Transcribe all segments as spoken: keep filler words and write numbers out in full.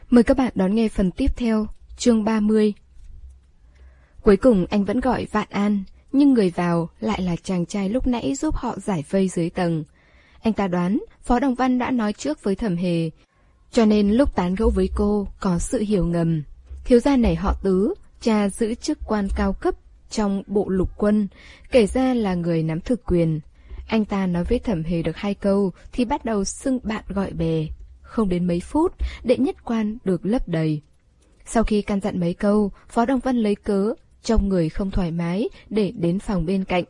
Mời các bạn đón nghe phần tiếp theo, chương ba mươi. Cuối cùng anh vẫn gọi Vạn An, nhưng người vào lại là chàng trai lúc nãy giúp họ giải vây dưới tầng. Anh ta đoán Phó Đồng Văn đã nói trước với Thẩm Hề, cho nên lúc tán gẫu với cô có sự hiểu ngầm. Thiếu gia này họ Tứ, cha giữ chức quan cao cấp trong bộ lục quân, kể ra là người nắm thực quyền. Anh ta nói với Thẩm Hề được hai câu thì bắt đầu xưng bạn gọi bè. Không đến mấy phút, đệ nhất quan được lấp đầy. Sau khi căn dặn mấy câu, Phó Đồng Văn lấy cớ trong người không thoải mái để đến phòng bên cạnh.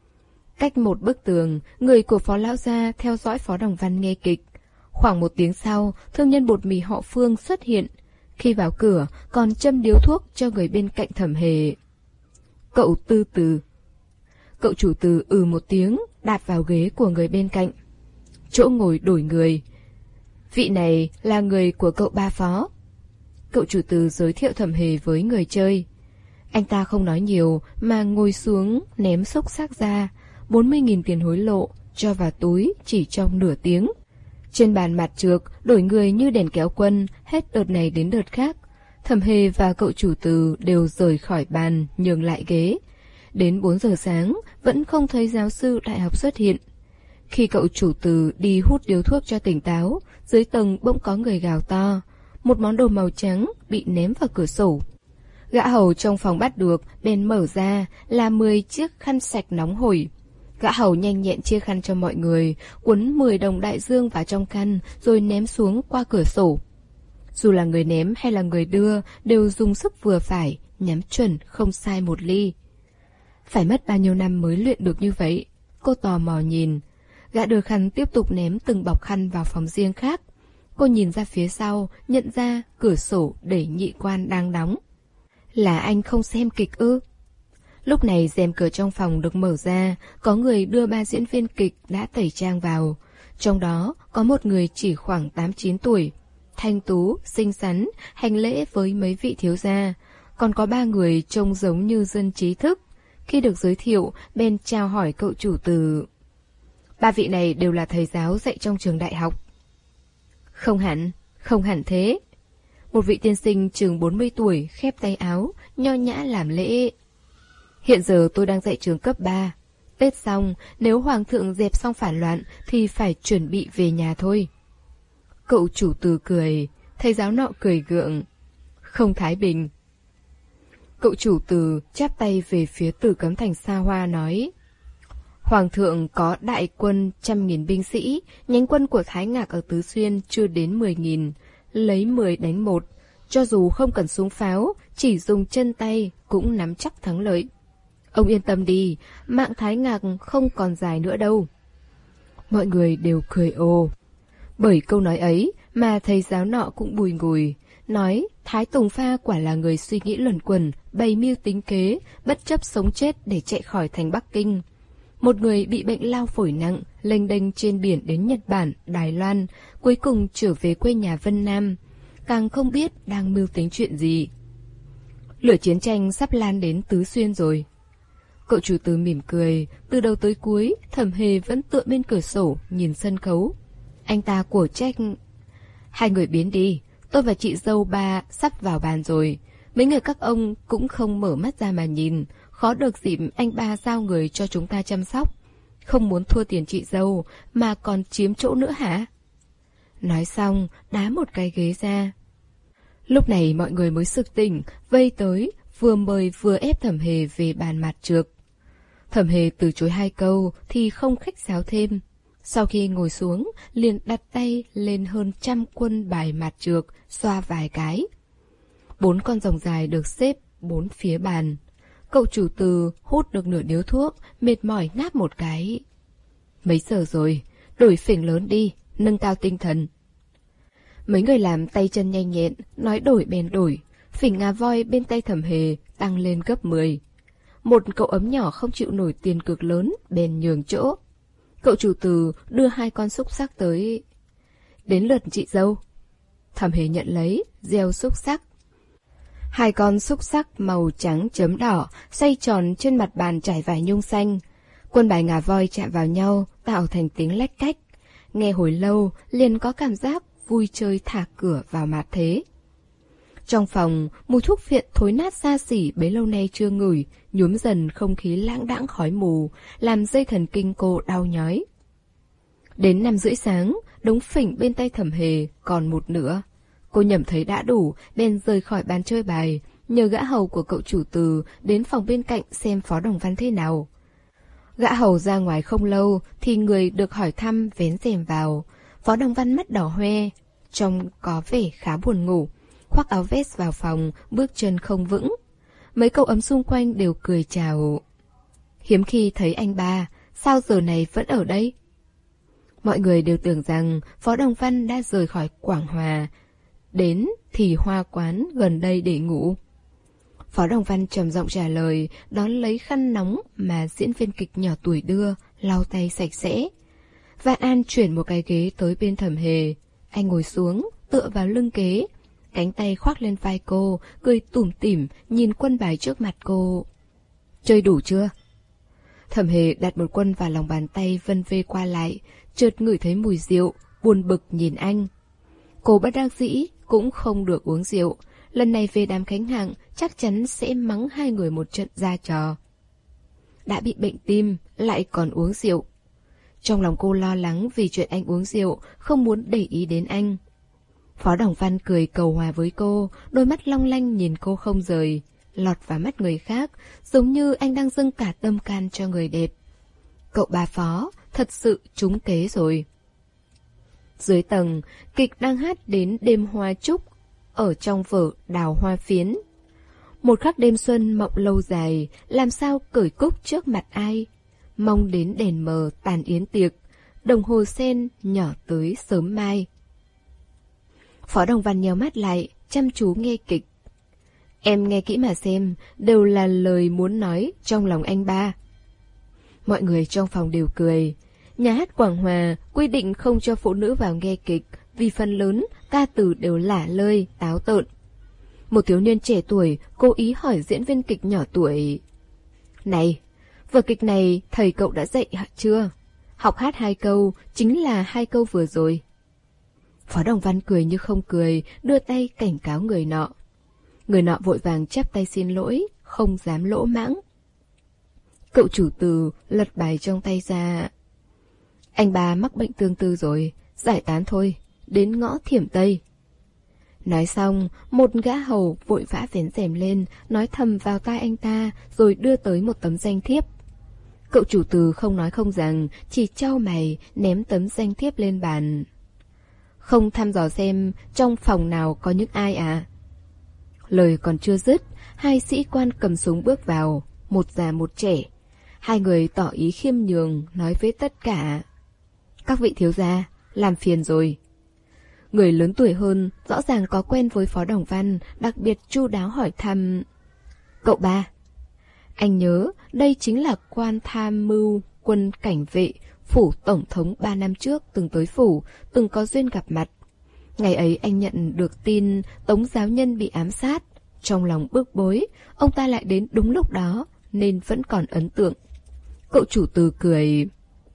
Cách một bức tường, người của Phó Lão Gia theo dõi Phó Đồng Văn nghe kịch. Khoảng một tiếng sau, thương nhân bột mì họ Phương xuất hiện. Khi vào cửa, còn châm điếu thuốc cho người bên cạnh Thẩm Hề. Cậu Tư Từ. Cậu chủ Từ ừ một tiếng, đạp vào ghế của người bên cạnh. Chỗ ngồi đổi người. Vị này là người của cậu ba Phó. Cậu chủ Từ giới thiệu Thẩm Hề với người chơi. Anh ta không nói nhiều mà ngồi xuống ném xúc xác ra, bốn mươi nghìn tiền hối lộ cho vào túi chỉ trong nửa tiếng. Trên bàn mặt trược đổi người như đèn kéo quân, hết đợt này đến đợt khác. Thẩm Hề và cậu chủ Từ đều rời khỏi bàn, nhường lại ghế. Đến bốn giờ sáng vẫn không thấy giáo sư đại học xuất hiện. Khi cậu chủ Từ đi hút điếu thuốc cho tỉnh táo, dưới tầng bỗng có người gào to. Một món đồ màu trắng bị ném vào cửa sổ. Gã hầu trong phòng bắt được, bèn mở ra là mười chiếc khăn sạch nóng hổi. Gã hầu nhanh nhẹn chia khăn cho mọi người, cuốn mười đồng đại dương vào trong khăn rồi ném xuống qua cửa sổ. Dù là người ném hay là người đưa, đều dùng sức vừa phải, nhắm chuẩn không sai một ly. Phải mất bao nhiêu năm mới luyện được như vậy? Cô tò mò nhìn. Gã đưa khăn tiếp tục ném từng bọc khăn vào phòng riêng khác. Cô nhìn ra phía sau, nhận ra cửa sổ để nhị quan đang đóng. Là anh không xem kịch ư? Lúc này rèm cửa trong phòng được mở ra, có người đưa ba diễn viên kịch đã tẩy trang vào. Trong đó có một người chỉ khoảng tám chín tuổi, thanh tú, xinh xắn, hành lễ với mấy vị thiếu gia. Còn có ba người trông giống như dân trí thức. Khi được giới thiệu, bên chào hỏi cậu chủ Từ. Ba vị này đều là thầy giáo dạy trong trường đại học. Không hẳn, không hẳn thế. Một vị tiên sinh chừng bốn mươi tuổi, khép tay áo, nho nhã làm lễ. Hiện giờ tôi đang dạy trường cấp ba. Tết xong, nếu hoàng thượng dẹp xong phản loạn thì phải chuẩn bị về nhà thôi. Cậu chủ Từ cười, thầy giáo nọ cười gượng. Không thái bình. Cậu chủ Từ chắp tay về phía Tử Cấm Thành xa hoa nói. Hoàng thượng có đại quân trăm nghìn binh sĩ, nhánh quân của Thái Ngạc ở Tứ Xuyên chưa đến mười nghìn, lấy mười đánh một. Cho dù không cần súng pháo, chỉ dùng chân tay cũng nắm chắc thắng lợi. Ông yên tâm đi, mạng Thái Ngạc không còn dài nữa đâu. Mọi người đều cười ồ. Bởi câu nói ấy mà thầy giáo nọ cũng bùi ngùi, nói Thái Tùng Pha quả là người suy nghĩ luẩn quẩn, bày mưu tính kế, bất chấp sống chết để chạy khỏi thành Bắc Kinh. Một người bị bệnh lao phổi nặng, lênh đênh trên biển đến Nhật Bản, Đài Loan, cuối cùng trở về quê nhà Vân Nam, càng không biết đang mưu tính chuyện gì. Lửa chiến tranh sắp lan đến Tứ Xuyên rồi. Cậu chủ Từ mỉm cười, từ đầu tới cuối, Thẩm Hề vẫn tựa bên cửa sổ, nhìn sân khấu. Anh ta cổ trách. Hai người biến đi, tôi và chị dâu ba sắp vào bàn rồi. Mấy người các ông cũng không mở mắt ra mà nhìn, khó được dịp anh ba giao người cho chúng ta chăm sóc. Không muốn thua tiền chị dâu, mà còn chiếm chỗ nữa hả? Nói xong, đá một cái ghế ra. Lúc này mọi người mới sực tỉnh, vây tới, vừa mời vừa ép Thẩm Hề về bàn mặt trược. Thẩm Hề từ chối hai câu thì không khách sáo thêm. Sau khi ngồi xuống, liền đặt tay lên hơn trăm quân bài mặt trược, xoa vài cái. Bốn con rồng dài được xếp bốn phía bàn. Cậu chủ Từ hút được nửa điếu thuốc, mệt mỏi ngáp một cái. Mấy giờ rồi, đổi phỉnh lớn đi, nâng cao tinh thần. Mấy người làm tay chân nhanh nhẹn, nói đổi bèn đổi. Phỉnh ngà voi bên tay Thẩm Hề tăng lên gấp mười. Một cậu ấm nhỏ không chịu nổi tiền cực lớn, bèn nhường chỗ. Cậu chủ Từ đưa hai con xúc xắc tới. Đến lượt chị dâu. Thẩm Hề nhận lấy, gieo xúc xắc. Hai con xúc xắc màu trắng chấm đỏ xoay tròn trên mặt bàn trải vải nhung xanh. Quân bài ngà voi chạm vào nhau tạo thành tiếng lách cách. Nghe hồi lâu liền có cảm giác vui chơi thả cửa vào mặt thế. Trong phòng, mùi thuốc phiện thối nát xa xỉ bấy lâu nay chưa ngửi, nhuốm dần không khí lãng đãng khói mù, làm dây thần kinh cô đau nhói. Đến năm rưỡi sáng, đống phỉnh bên tay Thẩm Hề còn một nửa. Cô nhẩm thấy đã đủ, bèn rời khỏi bàn chơi bài, nhờ gã hầu của cậu chủ Từ đến phòng bên cạnh xem Phó Đồng Văn thế nào. Gã hầu ra ngoài không lâu thì người được hỏi thăm vén rèm vào. Phó Đồng Văn mắt đỏ hoe, trông có vẻ khá buồn ngủ, khoác áo vest vào phòng, bước chân không vững. Mấy cậu ấm xung quanh đều cười chào. Hiếm khi thấy anh ba, sao giờ này vẫn ở đây? Mọi người đều tưởng rằng Phó Đồng Văn đã rời khỏi Quảng Hòa, đến thì hoa quán gần đây để ngủ. Phó Đồng Văn trầm giọng trả lời, đón lấy khăn nóng mà diễn viên kịch nhỏ tuổi đưa, lau tay sạch sẽ. Vạn An chuyển một cái ghế tới bên Thẩm Hề. Anh ngồi xuống, tựa vào lưng ghế, cánh tay khoác lên vai cô, cười tủm tỉm nhìn quân bài trước mặt cô. Chơi đủ chưa? Thẩm Hề đặt một quân vào lòng bàn tay vân vê qua lại, chợt ngửi thấy mùi rượu, buồn bực nhìn anh. Cô bất đắc dĩ cũng không được uống rượu, lần này về đám Khánh Hạng chắc chắn sẽ mắng hai người một trận ra trò. Đã bị bệnh tim, lại còn uống rượu. Trong lòng cô lo lắng vì chuyện anh uống rượu, không muốn để ý đến anh. Phó Đồng Văn cười cầu hòa với cô, đôi mắt long lanh nhìn cô không rời, lọt vào mắt người khác, giống như anh đang dâng cả tâm can cho người đẹp. Cậu bà Phó, thật sự trúng kế rồi. Dưới tầng, kịch đang hát đến đêm hoa trúc, ở trong vở Đào Hoa Phiến. Một khắc đêm xuân mộng lâu dài, làm sao cởi cúc trước mặt ai? Mong đến đèn mờ tàn yến tiệc, đồng hồ sen nhỏ tới sớm mai. Phó Đồng Văn nheo mắt lại, chăm chú nghe kịch. Em nghe kỹ mà xem, đều là lời muốn nói trong lòng anh ba. Mọi người trong phòng đều cười. Nhà hát Quảng Hòa quy định không cho phụ nữ vào nghe kịch, vì phần lớn ca từ đều lả lơi, táo tợn. Một thiếu niên trẻ tuổi cố ý hỏi diễn viên kịch nhỏ tuổi: Này, vở kịch này thầy cậu đã dạy chưa? Học hát hai câu, chính là hai câu vừa rồi. Phó Đồng Văn cười như không cười, đưa tay cảnh cáo người nọ. Người nọ vội vàng chắp tay xin lỗi, không dám lỗ mãng. Cậu chủ Từ lật bài trong tay ra. Anh ba mắc bệnh tương tư rồi, giải tán thôi, đến ngõ Thiểm Tây. Nói xong, một gã hầu vội vã vén rèm lên, nói thầm vào tai anh ta, rồi đưa tới một tấm danh thiếp. Cậu chủ Từ không nói không rằng, chỉ chau mày ném tấm danh thiếp lên bàn. Không thăm dò xem trong phòng nào có những ai à? Lời còn chưa dứt, hai sĩ quan cầm súng bước vào, một già một trẻ. Hai người tỏ ý khiêm nhường, nói với tất cả: Các vị thiếu gia, làm phiền rồi. Người lớn tuổi hơn, rõ ràng có quen với Phó Đồng Văn, đặc biệt chu đáo hỏi thăm: Cậu ba, anh nhớ đây chính là quan tham mưu quân cảnh vệ, phủ tổng thống ba năm trước từng tới phủ, từng có duyên gặp mặt. Ngày ấy anh nhận được tin Tống giáo nhân bị ám sát, trong lòng bức bối, ông ta lại đến đúng lúc đó, nên vẫn còn ấn tượng. Cậu chủ Từ cười.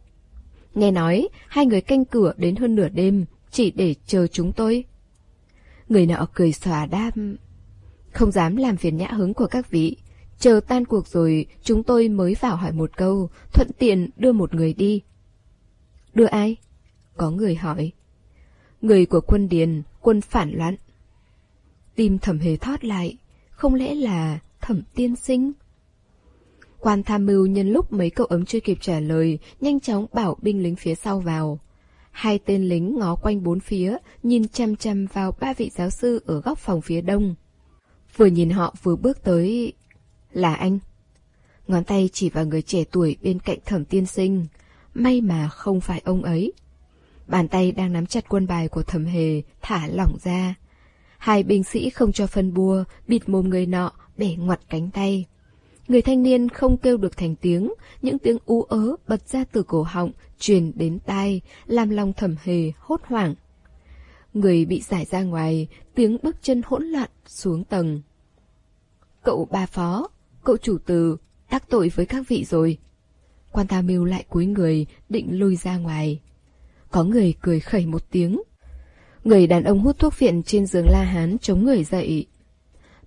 Nghe nói hai người canh cửa đến hơn nửa đêm, chỉ để chờ chúng tôi. Người nọ cười xòa đáp: Không dám làm phiền nhã hứng của các vị, chờ tan cuộc rồi chúng tôi mới vào hỏi một câu, thuận tiện đưa một người đi. Đưa ai? Có người hỏi. Người của quân Điền, quân phản loạn. Tim Thẩm Hề thót lại, không lẽ là Thẩm tiên sinh? Quan tham mưu nhân lúc mấy cậu ấm chưa kịp trả lời, nhanh chóng bảo binh lính phía sau vào. Hai tên lính ngó quanh bốn phía, nhìn chăm chăm vào ba vị giáo sư ở góc phòng phía đông. Vừa nhìn họ vừa bước tới. Là anh. Ngón tay chỉ vào người trẻ tuổi bên cạnh Thẩm tiên sinh. May mà không phải ông ấy. Bàn tay đang nắm chặt quân bài của Thẩm Hề thả lỏng ra. Hai binh sĩ không cho phân bua, bịt mồm người nọ, bẻ ngoặt cánh tay. Người thanh niên không kêu được thành tiếng, những tiếng ú ớ bật ra từ cổ họng, truyền đến tai, làm lòng Thẩm Hề hốt hoảng. Người bị giải ra ngoài, tiếng bước chân hỗn loạn xuống tầng. Cậu ba Phó, cậu chủ Từ, đắc tội với các vị rồi. Quan tham mưu lại cúi người, định lui ra ngoài. Có người cười khẩy một tiếng. Người đàn ông hút thuốc phiện trên giường La Hán chống người dậy.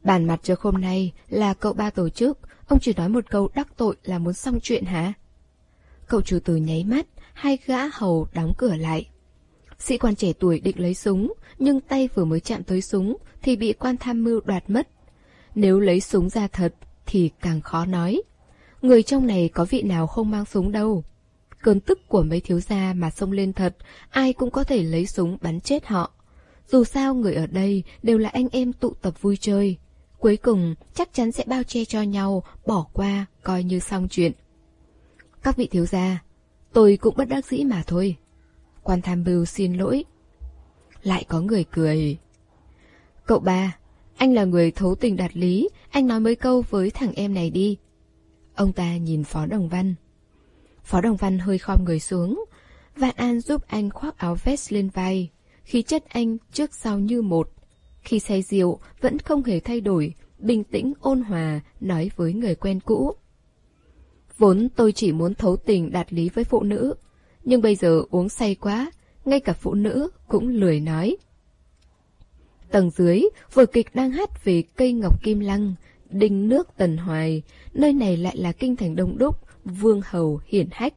Bàn mặt trược hôm nay là cậu ba tổ chức, ông chỉ nói một câu đắc tội là muốn xong chuyện hả? Cậu chủ tử nháy mắt, hai gã hầu đóng cửa lại. Sĩ quan trẻ tuổi định lấy súng, nhưng tay vừa mới chạm tới súng thì bị quan tham mưu đoạt mất. Nếu lấy súng ra thật thì càng khó nói. Người trong này có vị nào không mang súng đâu. Cơn tức của mấy thiếu gia mà xông lên thật, ai cũng có thể lấy súng bắn chết họ. Dù sao người ở đây đều là anh em tụ tập vui chơi. Cuối cùng chắc chắn sẽ bao che cho nhau, bỏ qua, coi như xong chuyện. Các vị thiếu gia, tôi cũng bất đắc dĩ mà thôi. Quan tham mưu xin lỗi. Lại có người cười. Cậu ba, anh là người thấu tình đạt lý, anh nói mấy câu với thằng em này đi. Ông ta nhìn Phó Đồng Văn. Phó Đồng Văn hơi khom người xuống. Vạn An giúp anh khoác áo vest lên vai. Khí chất anh trước sau như một. Khi say rượu vẫn không hề thay đổi, bình tĩnh ôn hòa nói với người quen cũ. Vốn tôi chỉ muốn thấu tình đạt lý với phụ nữ, nhưng bây giờ uống say quá, ngay cả phụ nữ cũng lười nói. Tầng dưới, vở kịch đang hát về cây ngọc kim lăng, đình nước Tần Hoài, nơi này lại là kinh thành đông đúc, vương hầu hiển hách.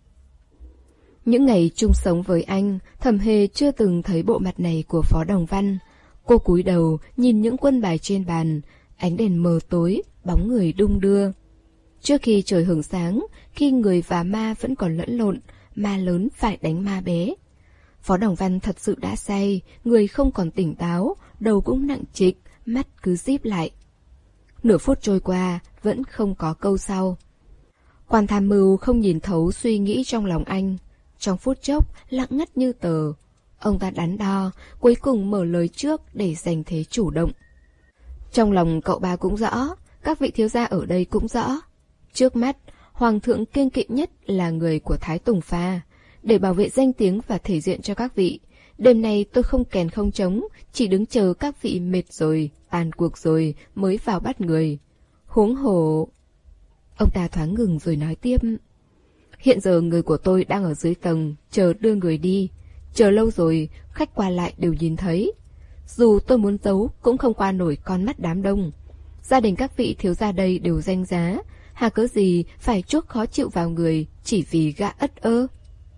Những ngày chung sống với anh, Thẩm Hề chưa từng thấy bộ mặt này của Phó Đồng Văn. Cô cúi đầu nhìn những quân bài trên bàn, ánh đèn mờ tối, bóng người đung đưa. Trước khi trời hửng sáng, khi người và ma vẫn còn lẫn lộn, ma lớn phải đánh ma bé. Phó Đồng Văn thật sự đã say, người không còn tỉnh táo, đầu cũng nặng trịch, mắt cứ díp lại. Nửa phút trôi qua, vẫn không có câu sau. Quan tham mưu không nhìn thấu suy nghĩ trong lòng anh. Trong phút chốc, lặng ngắt như tờ. Ông ta đắn đo, cuối cùng mở lời trước để giành thế chủ động. Trong lòng cậu ba cũng rõ, các vị thiếu gia ở đây cũng rõ. Trước mắt, Hoàng thượng kiêng kỵ nhất là người của Thái Tùng Pha. Để bảo vệ danh tiếng và thể diện cho các vị, đêm nay tôi không kèn không trống, chỉ đứng chờ các vị mệt rồi, tàn cuộc rồi mới vào bắt người. Huống hồ... Ông ta thoáng ngừng rồi nói tiếp. Hiện giờ người của tôi đang ở dưới tầng, chờ đưa người đi. Chờ lâu rồi, khách qua lại đều nhìn thấy. Dù tôi muốn giấu, cũng không qua nổi con mắt đám đông. Gia đình các vị thiếu gia đây đều danh giá, hà cớ gì phải chuốc khó chịu vào người chỉ vì gã ất ơ.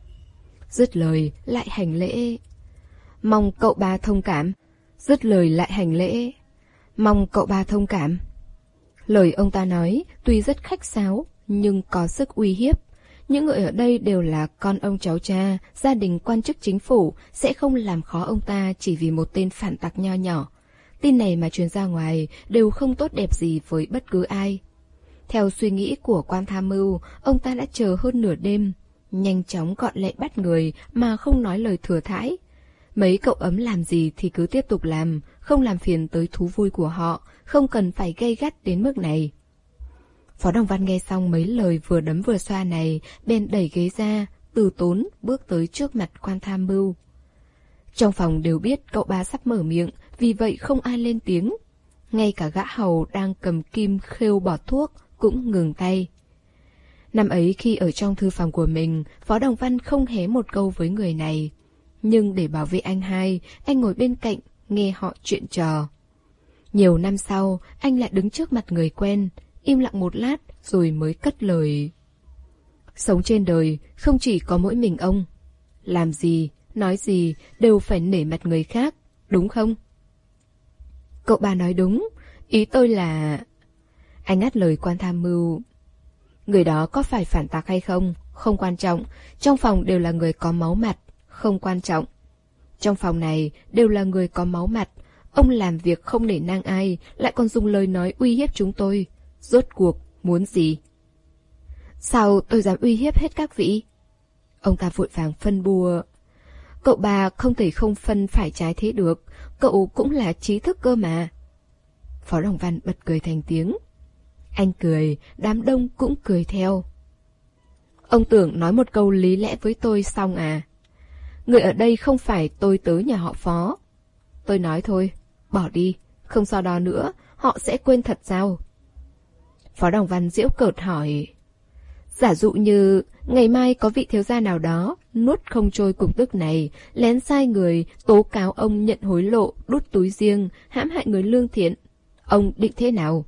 Dứt lời lại hành lễ. Mong cậu ba thông cảm. Dứt lời lại hành lễ. Mong cậu ba thông cảm. Lời ông ta nói tuy rất khách sáo, nhưng có sức uy hiếp. Những người ở đây đều là con ông cháu cha, gia đình quan chức chính phủ, sẽ không làm khó ông ta chỉ vì một tên phản tặc nho nhỏ. Tin này mà truyền ra ngoài đều không tốt đẹp gì với bất cứ ai. Theo suy nghĩ của quan tham mưu, ông ta đã chờ hơn nửa đêm, nhanh chóng gọn lẹ bắt người mà không nói lời thừa thãi. Mấy cậu ấm làm gì thì cứ tiếp tục làm, không làm phiền tới thú vui của họ, không cần phải gay gắt đến mức này. Phó Đồng Văn nghe xong mấy lời vừa đấm vừa xoa này, bèn đẩy ghế ra, từ tốn bước tới trước mặt quan tham mưu. Trong phòng đều biết cậu ba sắp mở miệng, vì vậy không ai lên tiếng. Ngay cả gã hầu đang cầm kim khêu bọt thuốc cũng ngừng tay. Năm ấy khi ở trong thư phòng của mình, Phó Đồng Văn không hé một câu với người này. Nhưng để bảo vệ anh hai, anh ngồi bên cạnh, nghe họ chuyện trò. Nhiều năm sau, anh lại đứng trước mặt người quen, im lặng một lát rồi mới cất lời. Sống trên đời, không chỉ có mỗi mình ông. Làm gì, nói gì, đều phải nể mặt người khác, đúng không? Cậu ba nói đúng, ý tôi là... Anh ngắt lời quan tham mưu. Người đó có phải phản tặc hay không, không quan trọng, trong phòng đều là người có máu mặt, không quan trọng. Trong phòng này đều là người có máu mặt, ông làm việc không nể nang ai, lại còn dùng lời nói uy hiếp chúng tôi. Rốt cuộc, muốn gì? Sao tôi dám uy hiếp hết các vị? Ông ta vội vàng phân bua. Cậu ba không thể không phân phải trái thế được, cậu cũng là trí thức cơ mà. Phó Đồng Văn bật cười thành tiếng. Anh cười, đám đông cũng cười theo. Ông tưởng nói một câu lý lẽ với tôi xong à? Người ở đây không phải tôi tớ nhà họ Phó. Tôi nói thôi, bỏ đi, không so đo nữa, họ sẽ quên thật sao? Phó Đồng Văn giễu cợt hỏi. Giả dụ như ngày mai có vị thiếu gia nào đó nuốt không trôi cục tức này, lén sai người tố cáo ông nhận hối lộ, đút túi riêng, hãm hại người lương thiện, Ông định thế nào?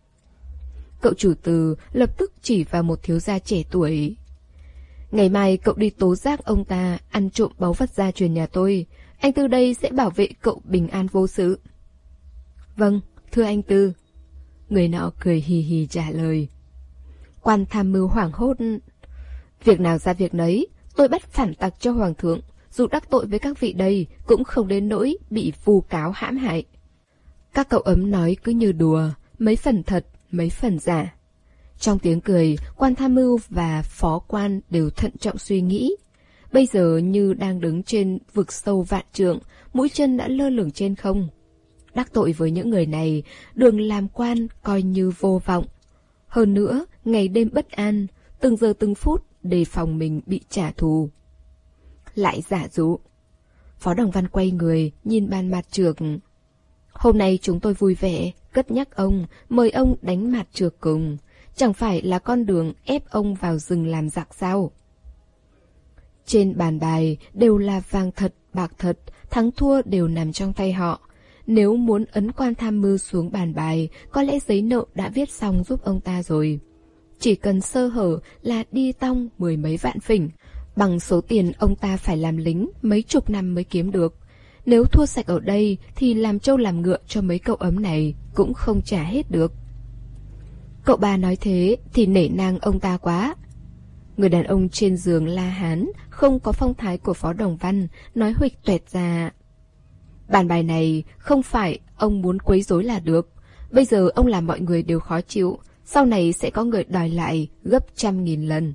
Cậu chủ Từ lập tức chỉ vào một thiếu gia trẻ tuổi. Ngày mai cậu đi tố giác ông ta ăn trộm báu vật gia truyền nhà tôi. Anh Tư đây sẽ bảo vệ cậu bình an vô sự. Vâng, thưa anh Tư. Người nọ cười hì hì trả lời. Quan tham mưu hoảng hốt. Việc nào ra việc nấy, tôi bắt phản tặc cho hoàng thượng. Dù đắc tội với các vị đây, cũng không đến nỗi bị vu cáo hãm hại. Các cậu ấm nói cứ như đùa, mấy phần thật, mấy phần giả. Trong tiếng cười, quan tham mưu và phó quan đều thận trọng suy nghĩ. Bây giờ như đang đứng trên vực sâu vạn trượng, mũi chân đã lơ lửng trên không. Đắc tội với những người này, đường làm quan coi như vô vọng. Hơn nữa, ngày đêm bất an, từng giờ từng phút đề phòng mình bị trả thù. Lại giả dụ. Phó Đồng Văn quay người, nhìn ban mạt trược. Hôm nay chúng tôi vui vẻ, cất nhắc ông, mời ông đánh mạt trược cùng. Chẳng phải là con đường ép ông vào rừng làm giặc sao? Trên bàn bài đều là vàng thật, bạc thật, thắng thua đều nằm trong tay họ. Nếu muốn ấn quan tham mưu xuống bàn bài, có lẽ giấy nợ đã viết xong giúp ông ta rồi. Chỉ cần sơ hở là đi tong mười mấy vạn phỉnh, bằng số tiền ông ta phải làm lính mấy chục năm mới kiếm được. Nếu thua sạch ở đây thì làm trâu làm ngựa cho mấy cậu ấm này cũng không trả hết được. Cậu ba nói thế thì nể nang ông ta quá. Người đàn ông trên giường la hán, không có phong thái của Phó Đồng Văn, nói huỵch toẹt ra. Bàn bài này không phải ông muốn quấy rối là được. Bây giờ ông làm mọi người đều khó chịu, sau này sẽ có người đòi lại gấp trăm nghìn lần.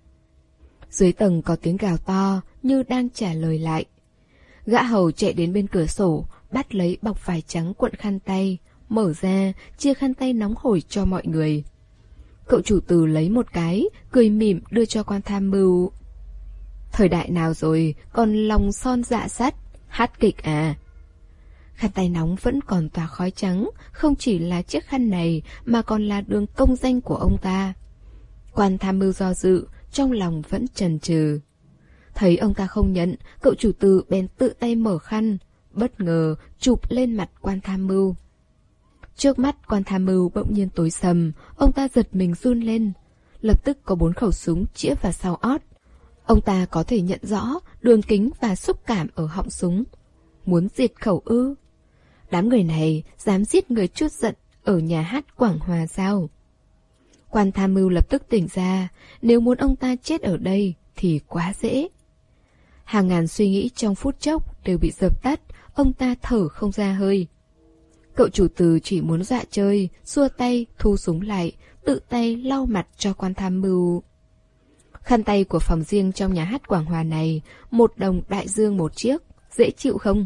Dưới tầng có tiếng gào to như đang trả lời lại. Gã hầu chạy đến bên cửa sổ, bắt lấy bọc vải trắng cuộn khăn tay, mở ra, chia khăn tay nóng hổi cho mọi người. Cậu chủ Từ lấy một cái, cười mỉm đưa cho quan tham mưu. Thời đại nào rồi, còn lòng son dạ sắt, hát kịch à? Khăn tay nóng vẫn còn tỏa khói trắng, không chỉ là chiếc khăn này mà còn là đường công danh của ông ta. Quan tham mưu do dự, trong lòng vẫn chần chừ. Thấy ông ta không nhận, cậu chủ Từ bèn tự tay mở khăn, bất ngờ chụp lên mặt quan tham mưu. Trước mắt quan tham mưu bỗng nhiên tối sầm, ông ta giật mình run lên. Lập tức có bốn khẩu súng chĩa vào sau ót. Ông ta có thể nhận rõ đường kính và xúc cảm ở họng súng. Muốn diệt khẩu ư? Đám người này dám giết người chút giận ở nhà hát Quảng Hòa sao? Quan tham mưu lập tức tỉnh ra, nếu muốn ông ta chết ở đây thì quá dễ. Hàng ngàn suy nghĩ trong phút chốc đều bị dập tắt, ông ta thở không ra hơi. Cậu chủ Từ chỉ muốn dọa chơi, xua tay, thu súng lại, tự tay lau mặt cho quan tham mưu. Khăn tay của phòng riêng trong nhà hát Quảng Hòa này, một đồng đại dương một chiếc, dễ chịu không?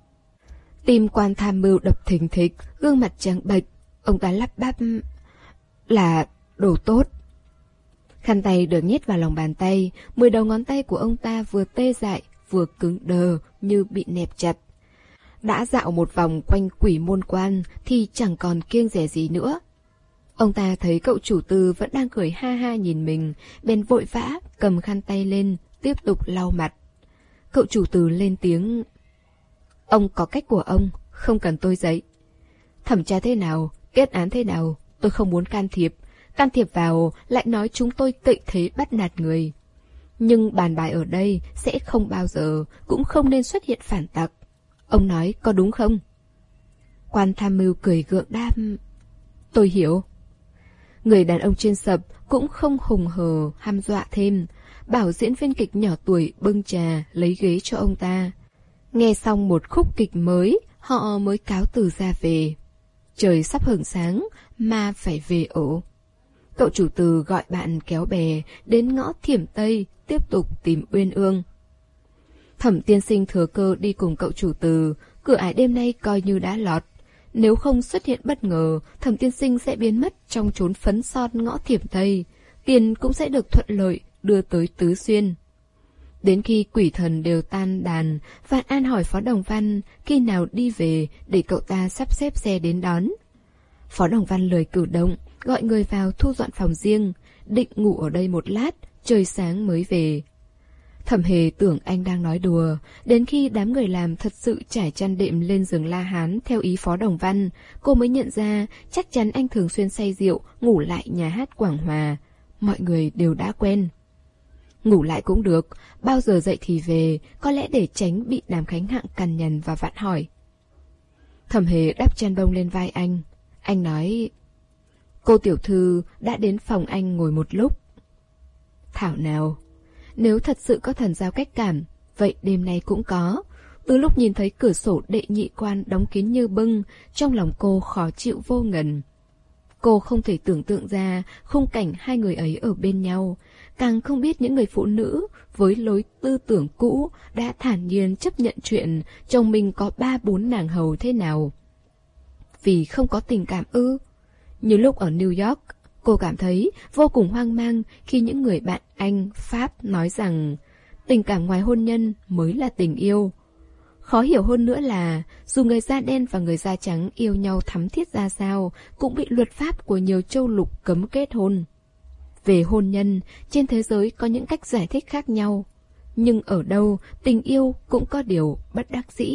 Tim quan tham mưu đập thình thịch, gương mặt trắng bệch, ông ta lắp bắp. Là đồ tốt. Khăn tay được nhét vào lòng bàn tay, mười đầu ngón tay của ông ta vừa tê dại, vừa cứng đờ như bị nẹp chặt. Đã dạo một vòng quanh quỷ môn quan thì chẳng còn kiêng dè gì nữa. Ông ta thấy cậu chủ Từ vẫn đang cười ha ha nhìn mình, bèn vội vã cầm khăn tay lên, tiếp tục lau mặt. Cậu chủ Từ lên tiếng. Ông có cách của ông, không cần tôi dạy. Thẩm tra thế nào, kết án thế nào, tôi không muốn can thiệp. Can thiệp vào lại nói chúng tôi cậy thế bắt nạt người. Nhưng bàn bài ở đây sẽ không bao giờ, cũng không nên xuất hiện phản tặc. Ông nói có đúng không? Quan tham mưu cười gượng đáp. Tôi hiểu. Người đàn ông trên sập cũng không hùng hờ hăm dọa thêm, bảo diễn viên kịch nhỏ tuổi bưng trà lấy ghế cho ông ta. Nghe xong một khúc kịch mới, họ mới cáo từ ra về. Trời sắp hửng sáng mà phải về ổ. Cậu chủ Từ gọi bạn kéo bè đến ngõ Thiểm Tây tiếp tục tìm uyên ương. Thẩm tiên sinh thừa cơ đi cùng cậu chủ Từ, cửa ải đêm nay coi như đã lọt. Nếu không xuất hiện bất ngờ, Thẩm tiên sinh sẽ biến mất trong chốn phấn son ngõ Thiểm Tây. Tiền cũng sẽ được thuận lợi đưa tới Tứ Xuyên. Đến khi quỷ thần đều tan đàn, Vạn An hỏi Phó Đồng Văn khi nào đi về để cậu ta sắp xếp xe đến đón. Phó Đồng Văn lời cử động, gọi người vào thu dọn phòng riêng, định ngủ ở đây một lát, trời sáng mới về. Thẩm Hề tưởng anh đang nói đùa, đến khi đám người làm thật sự trải chăn đệm lên giường La Hán theo ý Phó Đồng Văn, cô mới nhận ra chắc chắn anh thường xuyên say rượu, ngủ lại nhà hát Quảng Hòa. Mọi người đều đã quen. Ngủ lại cũng được, bao giờ dậy thì về, có lẽ để tránh bị đám Khánh Hạng cằn nhằn và vặn hỏi. Thẩm Hề đắp chăn bông lên vai anh. Anh nói, cô tiểu thư đã đến phòng anh ngồi một lúc. Thảo nào, nếu thật sự có thần giao cách cảm, vậy đêm nay cũng có. Từ lúc nhìn thấy cửa sổ đệ nhị quan đóng kín như bưng, trong lòng cô khó chịu vô ngần. Cô không thể tưởng tượng ra khung cảnh hai người ấy ở bên nhau, càng không biết những người phụ nữ với lối tư tưởng cũ đã thản nhiên chấp nhận chuyện chồng mình có ba bốn nàng hầu thế nào. Vì không có tình cảm ư? Như lúc ở New York, cô cảm thấy vô cùng hoang mang khi những người bạn Anh, Pháp nói rằng tình cảm ngoài hôn nhân mới là tình yêu. Khó hiểu hơn nữa là dù người da đen và người da trắng yêu nhau thắm thiết ra sao, cũng bị luật pháp của nhiều châu lục cấm kết hôn. Về hôn nhân, trên thế giới có những cách giải thích khác nhau, nhưng ở đâu tình yêu cũng có điều bất đắc dĩ.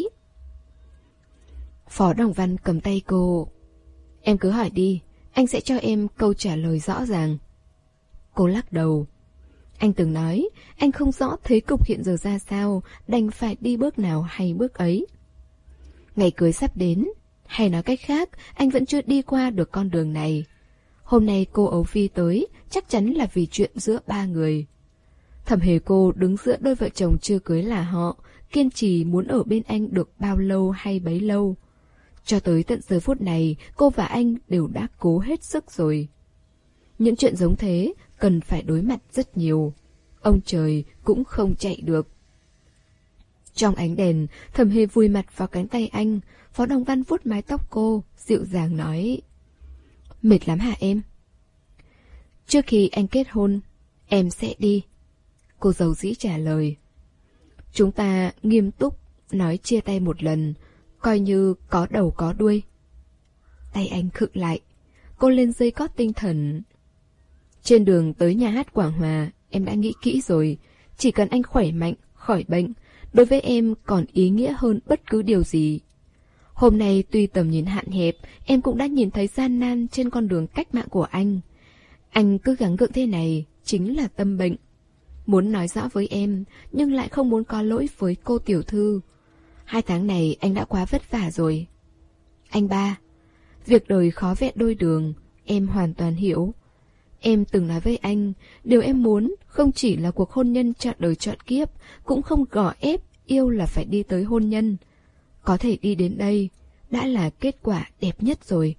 Phó Đồng Văn cầm tay cô. Em cứ hỏi đi, anh sẽ cho em câu trả lời rõ ràng. Cô lắc đầu. Anh từng nói, anh không rõ thế cục hiện giờ ra sao, đành phải đi bước nào hay bước ấy. Ngày cưới sắp đến, hay nói cách khác, anh vẫn chưa đi qua được con đường này. Hôm nay cô Ấu Phi tới, chắc chắn là vì chuyện giữa ba người. Thẩm Hề cô đứng giữa đôi vợ chồng chưa cưới là họ, kiên trì muốn ở bên anh được bao lâu hay bấy lâu. Cho tới tận giờ phút này, cô và anh đều đã cố hết sức rồi. Những chuyện giống thế cần phải đối mặt rất nhiều. Ông trời cũng không chạy được. Trong ánh đèn, Thẩm Hề vùi mặt vào cánh tay anh. Phó Đồng Văn vuốt mái tóc cô, dịu dàng nói, mệt lắm hả em? Trước khi anh kết hôn, em sẽ đi. Cô dầu dĩ trả lời. Chúng ta nghiêm túc nói chia tay một lần, coi như có đầu có đuôi. Tay anh khựng lại. Cô lên dây cót tinh thần. Trên đường tới nhà hát Quảng Hòa, em đã nghĩ kỹ rồi. Chỉ cần anh khỏe mạnh, khỏi bệnh, đối với em còn ý nghĩa hơn bất cứ điều gì. Hôm nay tuy tầm nhìn hạn hẹp, em cũng đã nhìn thấy gian nan trên con đường cách mạng của anh. Anh cứ gắng gượng thế này, chính là tâm bệnh. Muốn nói rõ với em, nhưng lại không muốn có lỗi với cô tiểu thư. Hai tháng này anh đã quá vất vả rồi. Anh ba, việc đời khó vẹn đôi đường, em hoàn toàn hiểu. Em từng nói với anh, điều em muốn không chỉ là cuộc hôn nhân trọn đời trọn kiếp, cũng không gò ép yêu là phải đi tới hôn nhân. Có thể đi đến đây, đã là kết quả đẹp nhất rồi.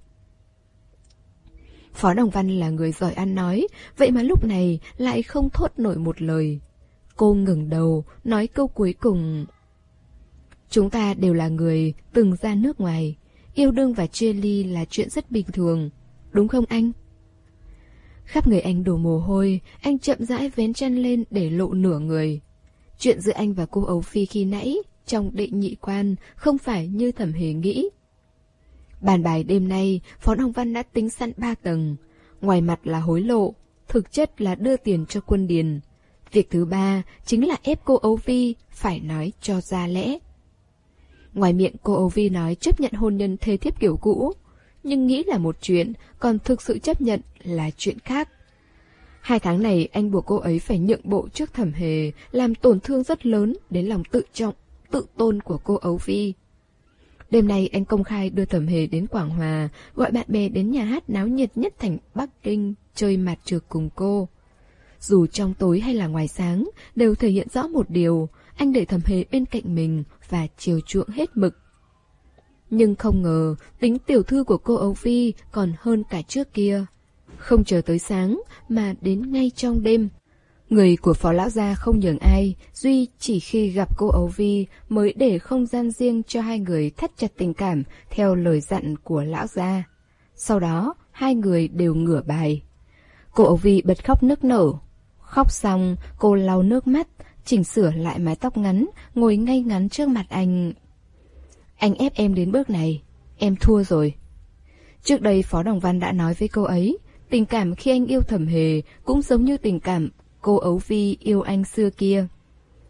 Phó Đồng Văn là người giỏi ăn nói, vậy mà lúc này lại không thốt nổi một lời. Cô ngẩng đầu, nói câu cuối cùng. Chúng ta đều là người từng ra nước ngoài, yêu đương và chia ly là chuyện rất bình thường, đúng không anh? Khắp người anh đổ mồ hôi, anh chậm rãi vén chăn lên để lộ nửa người. Chuyện giữa anh và cô Ấu Phi khi nãy, trong đệ nhị quan, không phải như Thẩm Hề nghĩ. Bàn bài đêm nay, Phó Đồng Văn đã tính sẵn ba tầng. Ngoài mặt là hối lộ, thực chất là đưa tiền cho Quân Điền. Việc thứ ba chính là ép cô Ấu Phi phải nói cho ra lẽ. Ngoài miệng cô Ấu Phi nói chấp nhận hôn nhân thê thiếp kiểu cũ, nhưng nghĩ là một chuyện, còn thực sự chấp nhận là chuyện khác. Hai tháng này anh buộc cô ấy phải nhượng bộ trước Thẩm Hề, làm tổn thương rất lớn đến lòng tự trọng, tự tôn của cô Ấu Phi. Đêm nay anh công khai đưa Thẩm Hề đến Quảng Hòa, gọi bạn bè đến nhà hát náo nhiệt nhất thành Bắc Kinh, chơi mạt trược cùng cô. Dù trong tối hay là ngoài sáng, đều thể hiện rõ một điều, anh để Thẩm Hề bên cạnh mình và chiều chuộng hết mực. Nhưng không ngờ, tính tiểu thư của cô Ấu Phi còn hơn cả trước kia. Không chờ tới sáng, mà đến ngay trong đêm. Người của Phó Lão Gia không nhường ai, duy chỉ khi gặp cô Ấu Phi mới để không gian riêng cho hai người thắt chặt tình cảm theo lời dặn của Lão Gia. Sau đó, hai người đều ngửa bài. Cô Ấu Phi bật khóc nức nở. Khóc xong, cô lau nước mắt, chỉnh sửa lại mái tóc ngắn, ngồi ngay ngắn trước mặt anh. Anh ép em đến bước này, em thua rồi. Trước đây Phó Đồng Văn đã nói với cô ấy, tình cảm khi anh yêu Thẩm Hề cũng giống như tình cảm cô Ấu Phi yêu anh xưa kia.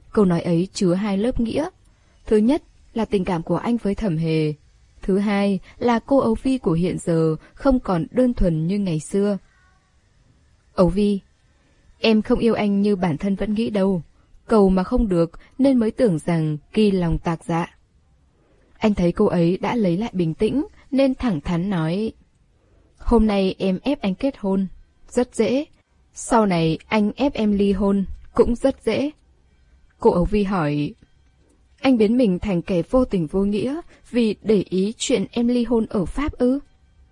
Câu nói ấy chứa hai lớp nghĩa. Thứ nhất là tình cảm của anh với Thẩm Hề. Thứ hai là cô Âu Vi của hiện giờ không còn đơn thuần như ngày xưa. Âu Vi, em không yêu anh như bản thân vẫn nghĩ đâu. Cầu mà không được nên mới tưởng rằng kỳ lòng tạc dạ. Anh thấy cô ấy đã lấy lại bình tĩnh nên thẳng thắn nói: hôm nay em ép anh kết hôn, rất dễ. Sau này anh ép em ly hôn, cũng rất dễ. Cô Âu Vi hỏi: anh biến mình thành kẻ vô tình vô nghĩa vì để ý chuyện em ly hôn ở Pháp ư?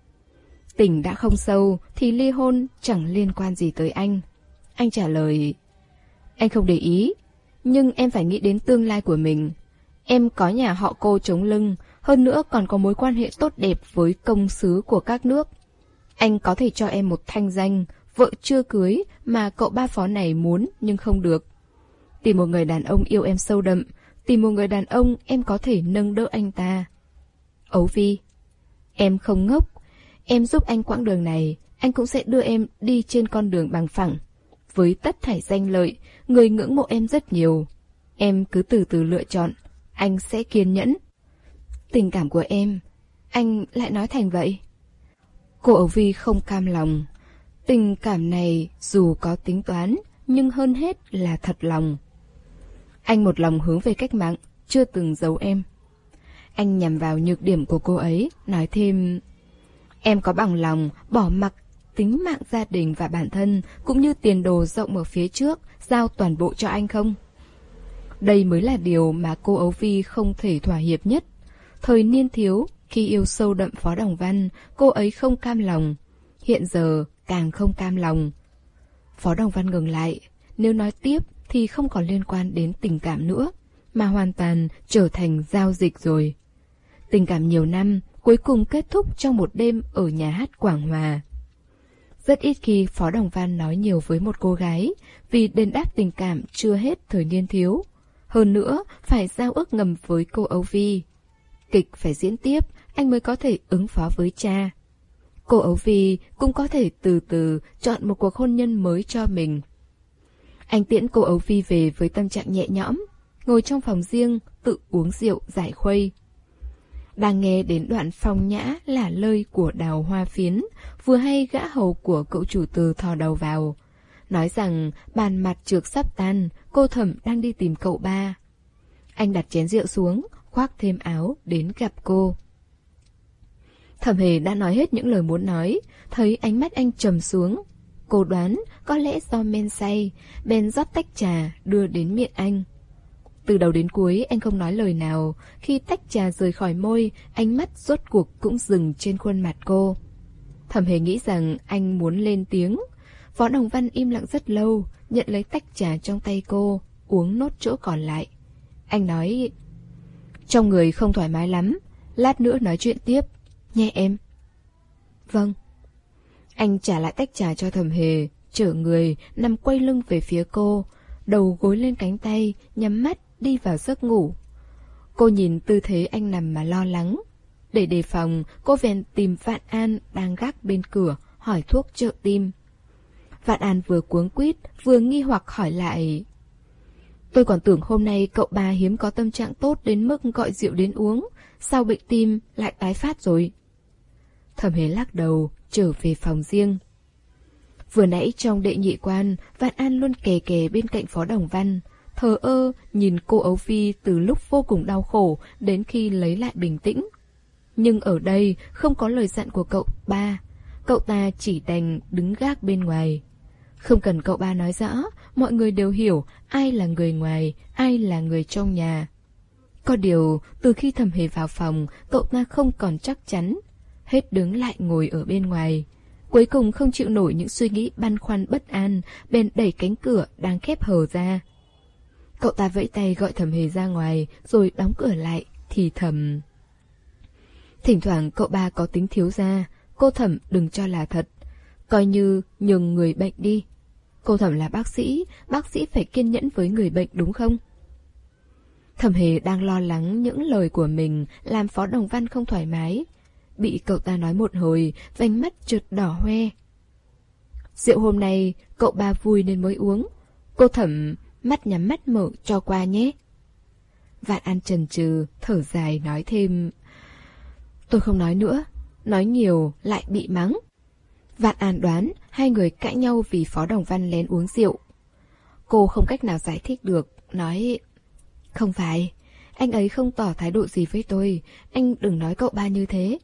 Tình đã không sâu thì ly hôn chẳng liên quan gì tới anh. Anh trả lời: anh không để ý, nhưng em phải nghĩ đến tương lai của mình. Em có nhà họ Cô chống lưng, hơn nữa còn có mối quan hệ tốt đẹp với công sứ của các nước. Anh có thể cho em một thanh danh, vợ chưa cưới mà cậu ba phó này muốn nhưng không được. Tìm một người đàn ông yêu em sâu đậm, tìm một người đàn ông em có thể nâng đỡ anh ta. Ấu Vi, em không ngốc. Em giúp anh quãng đường này, anh cũng sẽ đưa em đi trên con đường bằng phẳng. Với tất thảy danh lợi, người ngưỡng mộ em rất nhiều. Em cứ từ từ lựa chọn, anh sẽ kiên nhẫn. Tình cảm của em, anh lại nói thành vậy. Cô Ấu Vi không cam lòng. Tình cảm này dù có tính toán, nhưng hơn hết là thật lòng. Anh một lòng hướng về cách mạng, chưa từng giấu em. Anh nhằm vào nhược điểm của cô ấy, nói thêm: em có bằng lòng bỏ mặc tính mạng gia đình và bản thân, cũng như tiền đồ rộng ở phía trước, giao toàn bộ cho anh không? Đây mới là điều mà cô Ấu Vi không thể thỏa hiệp nhất. Thời niên thiếu, khi yêu sâu đậm Phó Đồng Văn, cô ấy không cam lòng. Hiện giờ càng không cam lòng. Phó Đồng Văn ngừng lại. Nếu nói tiếp thì không còn liên quan đến tình cảm nữa, mà hoàn toàn trở thành giao dịch rồi. Tình cảm nhiều năm cuối cùng kết thúc trong một đêm ở nhà hát Quảng Hòa. Rất ít khi Phó Đồng Văn nói nhiều với một cô gái, vì đền đáp tình cảm chưa hết thời niên thiếu. Hơn nữa, phải giao ước ngầm với cô Âu Vi. Kịch phải diễn tiếp, anh mới có thể ứng phó với cha. Cô Âu Vi cũng có thể từ từ chọn một cuộc hôn nhân mới cho mình. Anh tiễn cô Âu Vi về với tâm trạng nhẹ nhõm, ngồi trong phòng riêng, tự uống rượu giải khuây. Đang nghe đến đoạn phong nhã lả lơi của Đào Hoa Phiến, vừa hay gã hầu của cậu chủ từ thò đầu vào, nói rằng bàn mặt trược sắp tan, cô Thẩm đang đi tìm cậu ba. Anh đặt chén rượu xuống, khoác thêm áo đến gặp cô. Thẩm Hề đã nói hết những lời muốn nói, thấy ánh mắt anh trầm xuống. Cô đoán có lẽ do men say, bèn rót tách trà đưa đến miệng anh. Từ đầu đến cuối anh không nói lời nào. Khi tách trà rời khỏi môi, ánh mắt rốt cuộc cũng dừng trên khuôn mặt cô. Thẩm Hề nghĩ rằng anh muốn lên tiếng. Phó Đồng Văn im lặng rất lâu, nhận lấy tách trà trong tay cô, uống nốt chỗ còn lại. Anh nói: trong người không thoải mái lắm, lát nữa nói chuyện tiếp, nhé em. Vâng. Anh trả lại tách trà cho Thẩm Hề, trở người, nằm quay lưng về phía cô, đầu gối lên cánh tay, nhắm mắt đi vào giấc ngủ. Cô nhìn tư thế anh nằm mà lo lắng. Để đề phòng, cô bèn tìm Vạn An đang gác bên cửa, hỏi thuốc trợ tim. Vạn An vừa cuống quýt, vừa nghi hoặc hỏi lại: tôi còn tưởng hôm nay cậu ba hiếm có tâm trạng tốt đến mức gọi rượu đến uống, sao bệnh tim lại tái phát rồi? Thẩm Hề lắc đầu, trở về phòng riêng. Vừa nãy trong đệ nhị quan, Vạn An luôn kề kề bên cạnh Phó Đồng Văn, thờ ơ nhìn cô Ấu Vi từ lúc vô cùng đau khổ đến khi lấy lại bình tĩnh. Nhưng ở đây không có lời dặn của cậu ba, cậu ta chỉ đành đứng gác bên ngoài. Không cần cậu ba nói rõ, mọi người đều hiểu ai là người ngoài, ai là người trong nhà. Có điều, từ khi Thẩm Hề vào phòng, cậu ta không còn chắc chắn, hết đứng lại ngồi ở bên ngoài. Cuối cùng không chịu nổi những suy nghĩ băn khoăn bất an, bèn đẩy cánh cửa đang khép hờ ra. Cậu ta vẫy tay gọi Thẩm Hề ra ngoài, rồi đóng cửa lại, thì thầm. Thỉnh thoảng cậu ba có tính thiếu gia, cô Thẩm đừng cho là thật, coi như nhường người bệnh đi. Cô Thẩm là bác sĩ, bác sĩ phải kiên nhẫn với người bệnh đúng không? Thẩm Hề đang lo lắng những lời của mình làm Phó Đồng Văn không thoải mái. Bị cậu ta nói một hồi, vành mắt chợt đỏ hoe. Rượu hôm nay cậu ba vui nên mới uống. Cô Thẩm mắt nhắm mắt mở cho qua nhé. Vạn An chần chừ, thở dài nói thêm. Tôi không nói nữa, nói nhiều lại bị mắng. Vạn An đoán hai người cãi nhau vì Phó Đồng Văn lén uống rượu. Cô không cách nào giải thích được, nói không phải, anh ấy không tỏ thái độ gì với tôi, anh đừng nói cậu ba như thế.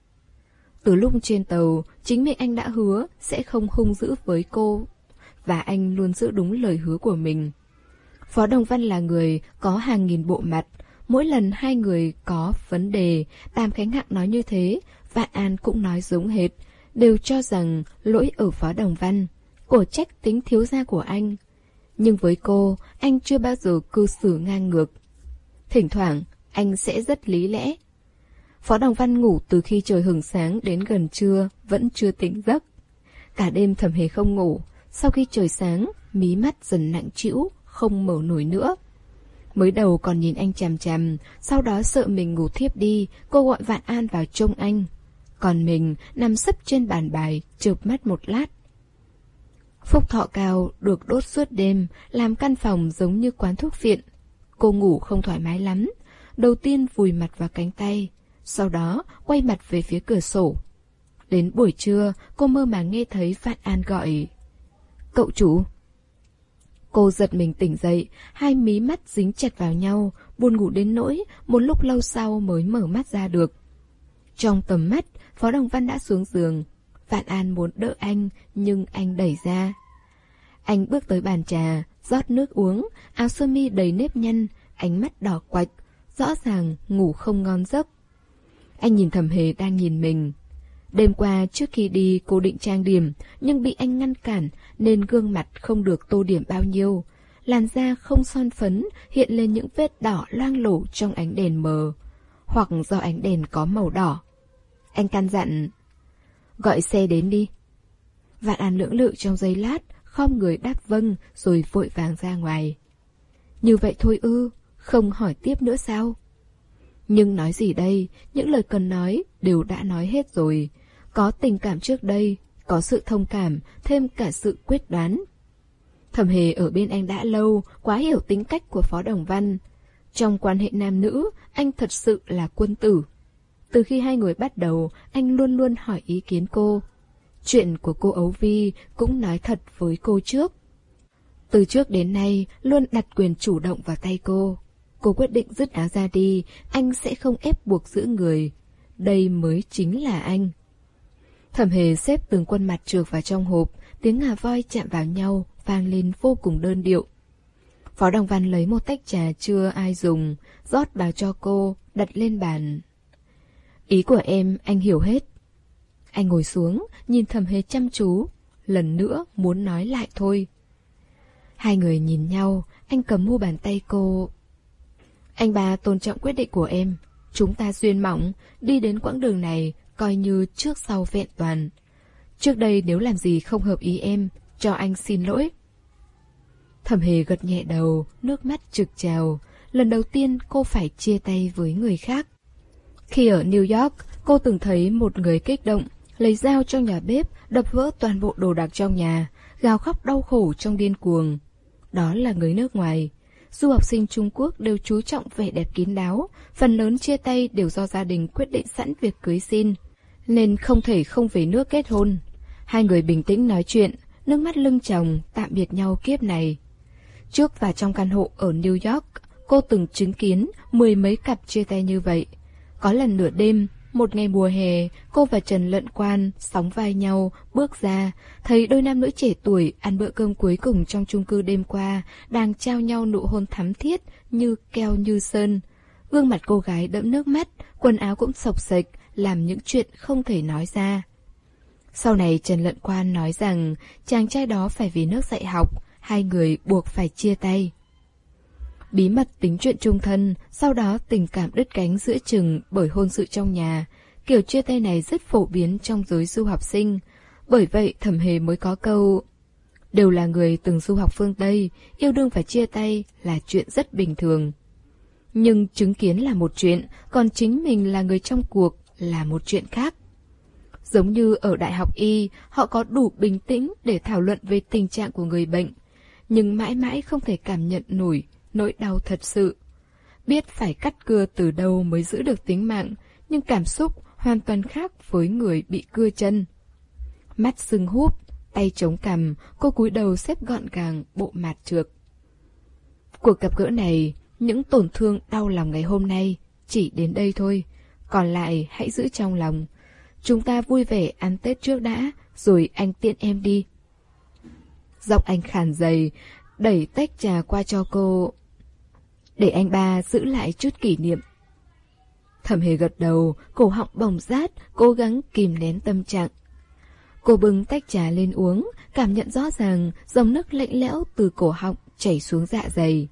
Từ lúc trên tàu, chính miệng anh đã hứa sẽ không hung dữ với cô, và anh luôn giữ đúng lời hứa của mình. Phó Đồng Văn là người có hàng nghìn bộ mặt, mỗi lần hai người có vấn đề, Tam Khánh Hạng nói như thế, Vạn An cũng nói giống hệt, đều cho rằng lỗi ở Phó Đồng Văn, cổ trách tính thiếu gia của anh. Nhưng với cô, anh chưa bao giờ cư xử ngang ngược. Thỉnh thoảng, anh sẽ rất lý lẽ. Phó Đồng Văn ngủ từ khi trời hửng sáng đến gần trưa, vẫn chưa tỉnh giấc. Cả đêm Thẩm Hề không ngủ, sau khi trời sáng, mí mắt dần nặng trĩu, không mở nổi nữa. Mới đầu còn nhìn anh chằm chằm, sau đó sợ mình ngủ thiếp đi, cô gọi Vạn An vào trông anh. Còn mình nằm sấp trên bàn bài, chợp mắt một lát. Phúc thọ cao được đốt suốt đêm, làm căn phòng giống như quán thuốc viện. Cô ngủ không thoải mái lắm, đầu tiên vùi mặt vào cánh tay, sau đó quay mặt về phía cửa sổ. Đến buổi trưa, cô mơ màng nghe thấy Vạn An gọi cậu chủ. Cô giật mình tỉnh dậy, hai mí mắt dính chặt vào nhau, buồn ngủ đến nỗi một lúc lâu sau mới mở mắt ra được. Trong tầm mắt, Phó Đồng Văn đã xuống giường. Vạn An muốn đỡ anh, nhưng anh đẩy ra. Anh bước tới bàn trà, rót nước uống, áo sơ mi đầy nếp nhăn, ánh mắt đỏ quạch, rõ ràng ngủ không ngon giấc. Anh nhìn Thẩm Hề đang nhìn mình. Đêm qua trước khi đi cô định trang điểm, nhưng bị anh ngăn cản nên gương mặt không được tô điểm bao nhiêu. Làn da không son phấn, hiện lên những vết đỏ loang lổ trong ánh đèn mờ, hoặc do ánh đèn có màu đỏ. Anh căn dặn, gọi xe đến đi. Vạn An lưỡng lự trong giây lát, khom người đáp vâng rồi vội vàng ra ngoài. Như vậy thôi ư, không hỏi tiếp nữa sao? Nhưng nói gì đây, những lời cần nói đều đã nói hết rồi. Có tình cảm trước đây, có sự thông cảm, thêm cả sự quyết đoán. Thẩm Hề ở bên anh đã lâu, quá hiểu tính cách của Phó Đồng Văn. Trong quan hệ nam nữ, anh thật sự là quân tử. Từ khi hai người bắt đầu, anh luôn luôn hỏi ý kiến cô. Chuyện của cô Ấu Vi cũng nói thật với cô trước. Từ trước đến nay, luôn đặt quyền chủ động vào tay cô. Cô quyết định dứt áo ra đi, anh sẽ không ép buộc giữ người. Đây mới chính là anh. Thẩm Hề xếp từng quân mặt trược vào trong hộp, tiếng ngà voi chạm vào nhau, vang lên vô cùng đơn điệu. Phó Đồng Văn lấy một tách trà chưa ai dùng, rót vào cho cô, đặt lên bàn. Ý của em, anh hiểu hết. Anh ngồi xuống, nhìn Thẩm Hề chăm chú, lần nữa muốn nói lại thôi. Hai người nhìn nhau, anh cầm mu bàn tay cô. Anh ba tôn trọng quyết định của em. Chúng ta duyên mỏng, đi đến quãng đường này, coi như trước sau vẹn toàn. Trước đây nếu làm gì không hợp ý em, cho anh xin lỗi. Thẩm Hề gật nhẹ đầu, nước mắt trực trào. Lần đầu tiên cô phải chia tay với người khác. Khi ở New York, cô từng thấy một người kích động, lấy dao trong nhà bếp, đập vỡ toàn bộ đồ đạc trong nhà, gào khóc đau khổ trong điên cuồng. Đó là người nước ngoài. Du học sinh Trung Quốc đều chú trọng vẻ đẹp kín đáo, phần lớn chia tay đều do gia đình quyết định sẵn việc cưới xin, nên không thể không về nước kết hôn. Hai người bình tĩnh nói chuyện, nước mắt lưng tròng, tạm biệt nhau kiếp này. Trước và trong căn hộ ở New York, cô từng chứng kiến mười mấy cặp chia tay như vậy. Có lần nửa đêm, một ngày mùa hè, cô và Trần Lận Quan sóng vai nhau, bước ra, thấy đôi nam nữ trẻ tuổi ăn bữa cơm cuối cùng trong chung cư đêm qua, đang trao nhau nụ hôn thắm thiết, như keo như sơn. Gương mặt cô gái đẫm nước mắt, quần áo cũng xộc xệch, làm những chuyện không thể nói ra. Sau này Trần Lận Quan nói rằng chàng trai đó phải về nước dạy học, hai người buộc phải chia tay. Bí mật tính chuyện chung thân, sau đó tình cảm đứt cánh giữa chừng bởi hôn sự trong nhà. Kiểu chia tay này rất phổ biến trong giới du học sinh. Bởi vậy Thẩm Hề mới có câu: đều là người từng du học phương Tây, yêu đương và chia tay là chuyện rất bình thường. Nhưng chứng kiến là một chuyện, còn chính mình là người trong cuộc là một chuyện khác. Giống như ở Đại học Y, họ có đủ bình tĩnh để thảo luận về tình trạng của người bệnh. nhưng mãi mãi không thể cảm nhận nổi nỗi đau thật sự. Biết phải cắt cưa từ đâu mới giữ được tính mạng, nhưng cảm xúc hoàn toàn khác với người bị cưa chân. Mắt sưng húp, tay chống cằm, cô cúi đầu xếp gọn gàng bộ mạt trược. Cuộc gặp gỡ này, những tổn thương đau lòng ngày hôm nay chỉ đến đây thôi, còn lại hãy giữ trong lòng. Chúng ta vui vẻ ăn Tết trước đã, rồi anh tiễn em đi. Giọng anh khàn dày, đẩy tách trà qua cho cô. Để anh ba giữ lại chút kỷ niệm. Thẩm Hề gật đầu, cổ họng bỏng rát, cố gắng kìm nén tâm trạng. Cô bưng tách trà lên uống, cảm nhận rõ ràng dòng nước lạnh lẽo từ cổ họng chảy xuống dạ dày.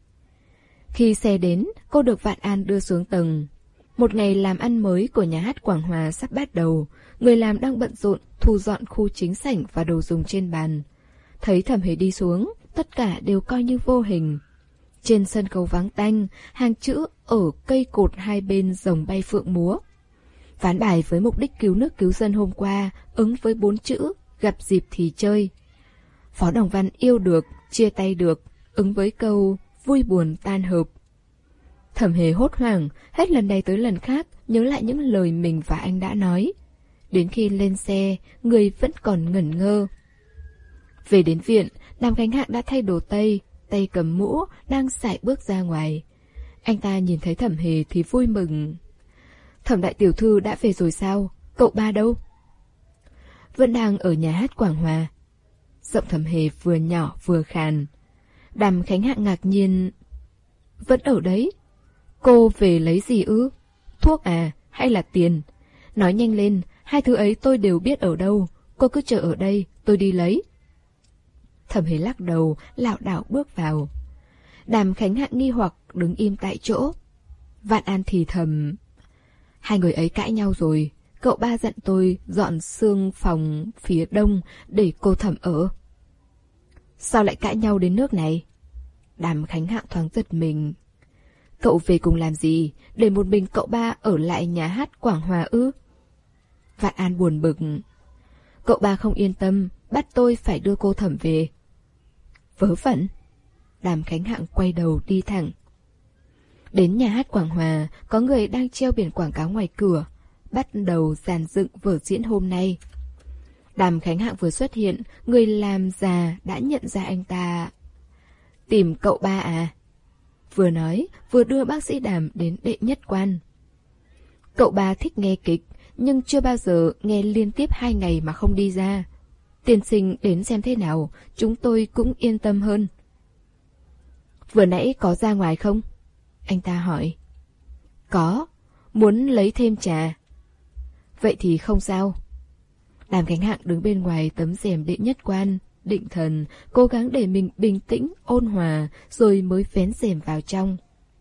Khi xe đến, cô được Vạn An đưa xuống tầng. Một ngày làm ăn mới của nhà hát Quảng Hòa sắp bắt đầu, người làm đang bận rộn thu dọn khu chính sảnh và đồ dùng trên bàn. Thấy Thẩm Hề đi xuống, tất cả đều coi như vô hình. Trên sân khấu vắng tanh, hàng chữ ở cây cột hai bên rồng bay phượng múa. Ván bài với mục đích cứu nước cứu dân hôm qua ứng với bốn chữ gặp dịp thì chơi. Phó Đồng Văn yêu được, chia tay được, ứng với câu vui buồn tan hợp. Thẩm Hề hốt hoảng, hết lần này tới lần khác nhớ lại những lời mình và anh đã nói. Đến khi lên xe, người vẫn còn ngẩn ngơ. Về đến viện, Đàm Khánh Hạng đã thay đồ tây, tay cầm mũ, đang sải bước ra ngoài. Anh ta nhìn thấy Thẩm Hề thì vui mừng. Thẩm đại tiểu thư đã về rồi sao? Cậu ba đâu? Vẫn đang ở nhà hát Quảng Hòa. Giọng Thẩm Hề vừa nhỏ vừa khàn. Đàm Khánh Hạng ngạc nhiên. Vẫn ở đấy? Cô về lấy gì ư? Thuốc à? Hay là tiền? Nói nhanh lên, hai thứ ấy tôi đều biết ở đâu. Cô cứ chờ ở đây, tôi đi lấy. Thẩm Hề lắc đầu, lảo đảo bước vào. Đàm Khánh Hạng nghi hoặc đứng im tại chỗ. Vạn An thì thầm. Hai người ấy cãi nhau rồi. Cậu ba dặn tôi dọn xương phòng phía đông để cô Thẩm ở. Sao lại cãi nhau đến nước này? Đàm Khánh Hạng thoáng giật mình. Cậu về cùng làm gì? Để một mình cậu ba ở lại nhà hát Quảng Hòa ư? Vạn An buồn bực. Cậu ba không yên tâm, bắt tôi phải đưa cô Thẩm về. Vớ vẩn. Đàm Khánh Hạng quay đầu đi thẳng. Đến nhà hát Quảng Hòa, có người đang treo biển quảng cáo ngoài cửa, bắt đầu dàn dựng vở diễn hôm nay. Đàm Khánh Hạng vừa xuất hiện, người làm già đã nhận ra anh ta. Tìm cậu ba à? Vừa nói, vừa đưa bác sĩ Đàm đến đệ nhất quan. Cậu ba thích nghe kịch, nhưng chưa bao giờ nghe liên tiếp hai ngày mà không đi ra. Tiên sinh đến xem thế nào, chúng tôi cũng yên tâm hơn. Vừa nãy có ra ngoài không? Anh ta hỏi. Có, muốn lấy thêm trà. Vậy thì không sao. Đàm Khánh Hạng đứng bên ngoài tấm rèm đệ nhất quan, định thần, cố gắng để mình bình tĩnh, ôn hòa, rồi mới vén rèm vào trong.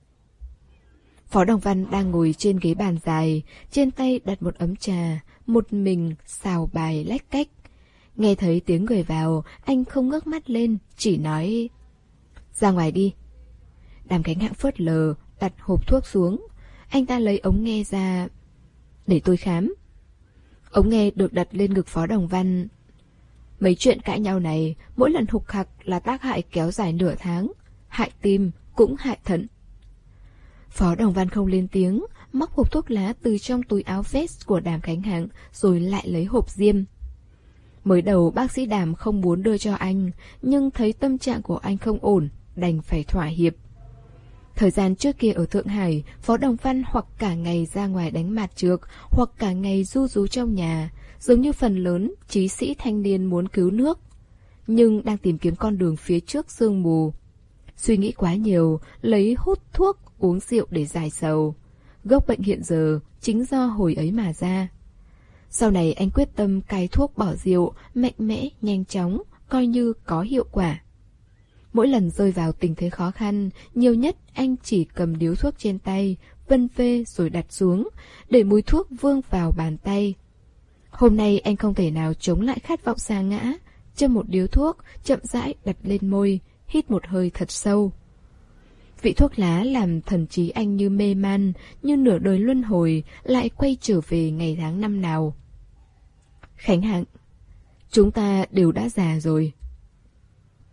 Phó Đồng Văn đang ngồi trên ghế bàn dài, trên tay đặt một ấm trà, một mình xào bài lách cách. Nghe thấy tiếng người vào, anh không ngước mắt lên, chỉ nói: Ra ngoài đi. Đàm Khánh Hạng phớt lờ, đặt hộp thuốc xuống. Anh ta lấy ống nghe ra. Để tôi khám. Ống nghe được đặt lên ngực Phó Đồng Văn. Mấy chuyện cãi nhau này, mỗi lần hục hặc là tác hại kéo dài nửa tháng. Hại tim, cũng hại thận. Phó Đồng Văn không lên tiếng, móc hộp thuốc lá từ trong túi áo vest của Đàm Khánh Hạng, rồi lại lấy hộp diêm. Mới đầu bác sĩ Đàm không muốn đưa cho anh, nhưng thấy tâm trạng của anh không ổn, đành phải thỏa hiệp. Thời gian trước kia ở Thượng Hải, Phó Đồng Văn hoặc cả ngày ra ngoài đánh mạt trược, hoặc cả ngày ru rú trong nhà, giống như phần lớn trí sĩ thanh niên muốn cứu nước, nhưng đang tìm kiếm con đường phía trước sương mù. Suy nghĩ quá nhiều, lấy hút thuốc, uống rượu để giải sầu. Gốc bệnh hiện giờ chính do hồi ấy mà ra. Sau này anh quyết tâm cai thuốc bỏ rượu, mạnh mẽ, nhanh chóng, coi như có hiệu quả. Mỗi lần rơi vào tình thế khó khăn, nhiều nhất anh chỉ cầm điếu thuốc trên tay, vân vê rồi đặt xuống, để mùi thuốc vương vào bàn tay. Hôm nay anh không thể nào chống lại khát vọng sa ngã, châm một điếu thuốc, chậm rãi đặt lên môi, hít một hơi thật sâu. Vị thuốc lá làm thần trí anh như mê man, như nửa đời luân hồi, lại quay trở về ngày tháng năm nào. Khánh Hạng, chúng ta đều đã già rồi.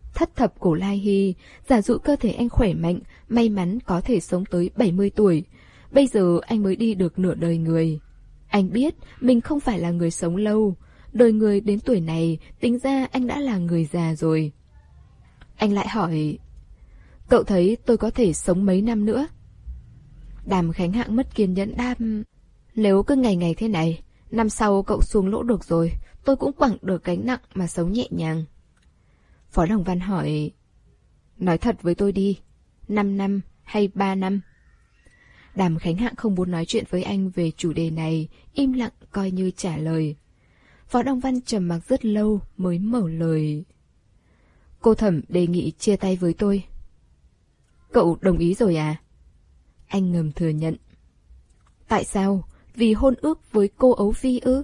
thất thập cổ lai hy, giả dụ cơ thể anh khỏe mạnh, may mắn có thể sống tới bảy mươi tuổi. Bây giờ anh mới đi được nửa đời người. Anh biết mình không phải là người sống lâu. Đời người đến tuổi này, tính ra anh đã là người già rồi. Anh lại hỏi, cậu thấy tôi có thể sống mấy năm nữa? Đàm Khánh Hạng mất kiên nhẫn đáp, nếu cứ ngày ngày thế này, năm sau cậu xuống lỗ được rồi, tôi cũng quẳng được gánh nặng mà sống nhẹ nhàng. Phó Đồng Văn hỏi, nói thật với tôi đi, năm năm hay ba năm? Đàm Khánh Hạng không muốn nói chuyện với anh về chủ đề này, im lặng coi như trả lời. Phó Đồng Văn trầm mặc rất lâu mới mở lời. Cô Thẩm đề nghị chia tay với tôi. Cậu đồng ý rồi à? Anh ngầm thừa nhận. Tại sao? Vì hôn ước với cô Ấu Vi ư?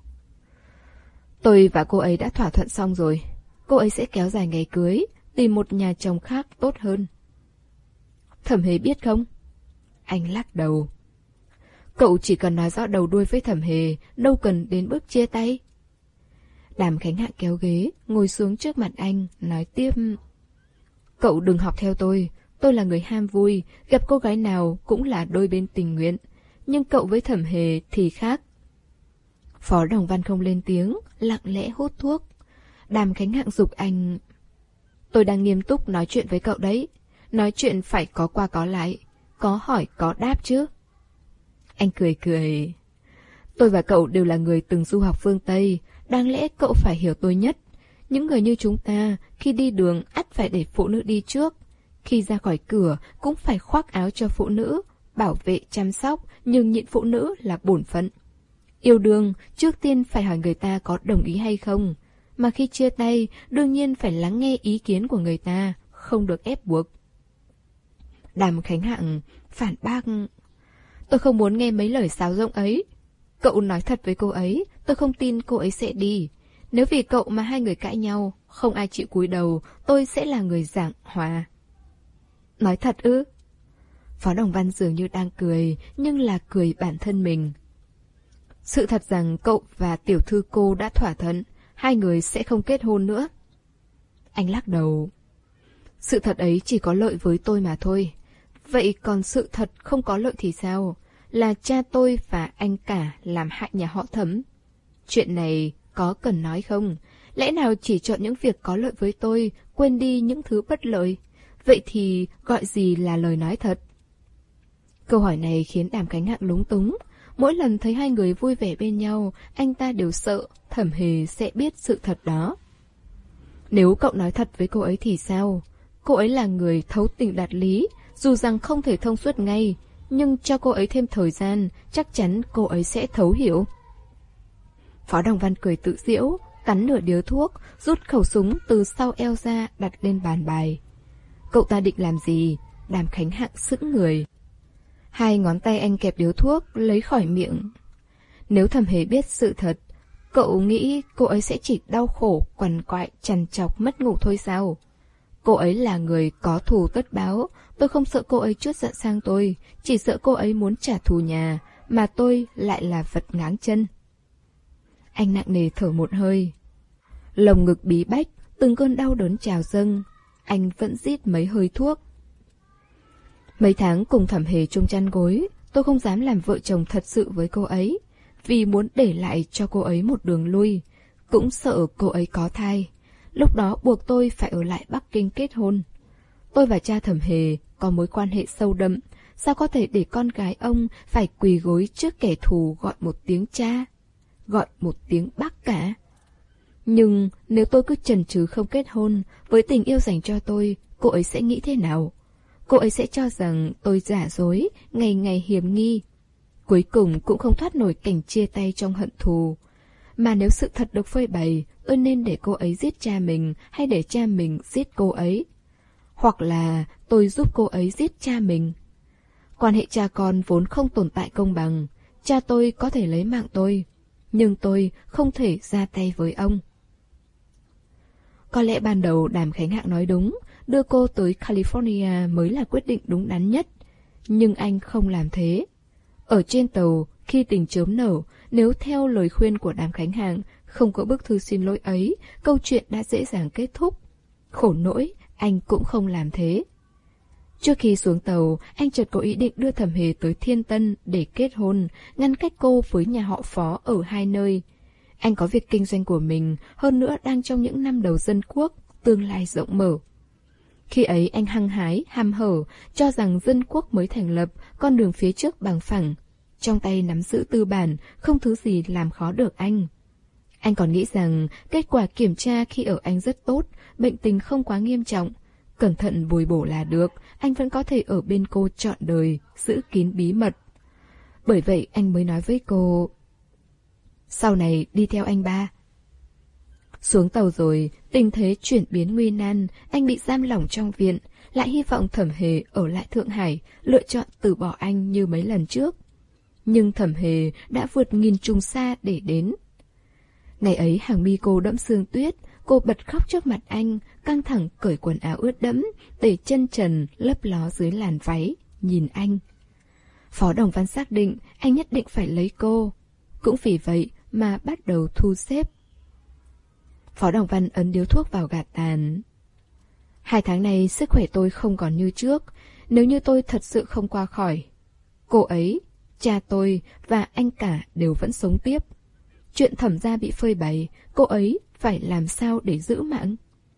Tôi và cô ấy đã thỏa thuận xong rồi. Cô ấy sẽ kéo dài ngày cưới, tìm một nhà chồng khác tốt hơn. Thẩm Hề biết không? Anh lắc đầu. Cậu chỉ cần nói rõ đầu đuôi với Thẩm Hề, đâu cần đến bước chia tay. Đàm Khánh Hạng kéo ghế, ngồi xuống trước mặt anh, nói tiếp. Cậu đừng học theo tôi, tôi là người ham vui, gặp cô gái nào cũng là đôi bên tình nguyện. Nhưng cậu với Thẩm Hề thì khác. Phó Đồng Văn không lên tiếng, lặng lẽ hút thuốc. Đàm Khánh Hạng giục anh. Tôi đang nghiêm túc nói chuyện với cậu đấy. Nói chuyện phải có qua có lại, có hỏi có đáp chứ. Anh cười cười. Tôi và cậu đều là người từng du học phương Tây, đáng lẽ cậu phải hiểu tôi nhất. Những người như chúng ta, khi đi đường ắt phải để phụ nữ đi trước. Khi ra khỏi cửa cũng phải khoác áo cho phụ nữ, bảo vệ chăm sóc, nhưng nhịn phụ nữ là bổn phận. Yêu đương, trước tiên phải hỏi người ta có đồng ý hay không. Mà khi chia tay, đương nhiên phải lắng nghe ý kiến của người ta, không được ép buộc. Đàm Khánh Hạng phản bác. Tôi không muốn nghe mấy lời sáo rỗng ấy. Cậu nói thật với cô ấy, tôi không tin cô ấy sẽ đi. Nếu vì cậu mà hai người cãi nhau, không ai chịu cúi đầu, tôi sẽ là người giảng hòa. Nói thật ư? Phó Đồng Văn dường như đang cười, nhưng là cười bản thân mình. Sự thật rằng cậu và tiểu thư cô đã thỏa thuận, hai người sẽ không kết hôn nữa. Anh lắc đầu. Sự thật ấy chỉ có lợi với tôi mà thôi. Vậy còn sự thật không có lợi thì sao? Là cha tôi và anh cả làm hại nhà họ Thẩm. Chuyện này có cần nói không? Lẽ nào chỉ chọn những việc có lợi với tôi, quên đi những thứ bất lợi? Vậy thì gọi gì là lời nói thật? Câu hỏi này khiến Đàm Khánh Hạng lúng túng. Mỗi lần thấy hai người vui vẻ bên nhau, anh ta đều sợ Thẩm Hề sẽ biết sự thật đó. Nếu cậu nói thật với cô ấy thì sao? Cô ấy là người thấu tình đạt lý, dù rằng không thể thông suốt ngay, nhưng cho cô ấy thêm thời gian, chắc chắn cô ấy sẽ thấu hiểu. Phó Đồng Văn cười tự giễu, cắn nửa điếu thuốc, rút khẩu súng từ sau eo ra đặt lên bàn bài. Cậu ta định làm gì? Đàm Khánh Hạng sững người. Hai ngón tay anh kẹp điếu thuốc, lấy khỏi miệng. Nếu Thẩm Hề biết sự thật, cậu nghĩ cô ấy sẽ chỉ đau khổ, quằn quại, trằn trọc, mất ngủ thôi sao? Cô ấy là người có thù tất báo, tôi không sợ cô ấy trút giận sang tôi, chỉ sợ cô ấy muốn trả thù nhà, mà tôi lại là vật ngáng chân. Anh nặng nề thở một hơi. Lồng ngực bí bách, từng cơn đau đớn trào dâng. Anh vẫn rít mấy hơi thuốc. Mấy tháng cùng Thẩm Hề chung chăn gối, tôi không dám làm vợ chồng thật sự với cô ấy, vì muốn để lại cho cô ấy một đường lui, cũng sợ cô ấy có thai. Lúc đó buộc tôi phải ở lại Bắc Kinh kết hôn. Tôi và cha Thẩm Hề có mối quan hệ sâu đậm, sao có thể để con gái ông phải quỳ gối trước kẻ thù gọi một tiếng cha, gọi một tiếng bác cả. Nhưng nếu tôi cứ chần chừ không kết hôn, với tình yêu dành cho tôi, cô ấy sẽ nghĩ thế nào? Cô ấy sẽ cho rằng tôi giả dối, ngày ngày hiểm nghi. Cuối cùng cũng không thoát nổi cảnh chia tay trong hận thù. Mà nếu sự thật được phơi bày, tôi nên để cô ấy giết cha mình hay để cha mình giết cô ấy? Hoặc là tôi giúp cô ấy giết cha mình? Quan hệ cha con vốn không tồn tại công bằng. Cha tôi có thể lấy mạng tôi, nhưng tôi không thể ra tay với ông. Có lẽ ban đầu Đàm Khánh Hạng nói đúng, đưa cô tới California mới là quyết định đúng đắn nhất. Nhưng anh không làm thế. Ở trên tàu, khi tình chớm nở, nếu theo lời khuyên của Đàm Khánh Hạng, không có bức thư xin lỗi ấy, câu chuyện đã dễ dàng kết thúc. Khổ nỗi, anh cũng không làm thế. Trước khi xuống tàu, anh chợt có ý định đưa Thẩm Hề tới Thiên Tân để kết hôn, ngăn cách cô với nhà họ Phó ở hai nơi. Anh có việc kinh doanh của mình, hơn nữa đang trong những năm đầu dân quốc, tương lai rộng mở. Khi ấy anh hăng hái, ham hở, cho rằng dân quốc mới thành lập, con đường phía trước bằng phẳng. Trong tay nắm giữ tư bản, không thứ gì làm khó được anh. Anh còn nghĩ rằng kết quả kiểm tra khi ở anh rất tốt, bệnh tình không quá nghiêm trọng. Cẩn thận bồi bổ là được, anh vẫn có thể ở bên cô trọn đời, giữ kín bí mật. Bởi vậy anh mới nói với cô, sau này đi theo anh ba. Xuống tàu rồi, tình thế chuyển biến nguy nan, anh bị giam lỏng trong viện, lại hy vọng Thẩm Hề ở lại Thượng Hải, lựa chọn từ bỏ anh như mấy lần trước. Nhưng Thẩm Hề đã vượt nghìn trùng xa để đến. Ngày ấy hàng mi cô đẫm sương tuyết, cô bật khóc trước mặt anh, căng thẳng cởi quần áo ướt đẫm, để chân trần lấp ló dưới làn váy, nhìn anh. Phó Đồng Văn xác định anh nhất định phải lấy cô. Cũng vì vậy mà bắt đầu thu xếp. Phó Đồng Văn ấn điếu thuốc vào gạt tàn. Hai tháng này sức khỏe tôi không còn như trước. Nếu như tôi thật sự không qua khỏi, cô ấy, cha tôi và anh cả đều vẫn sống tiếp. Chuyện Thẩm gia bị phơi bày, cô ấy phải làm sao để giữ mạng?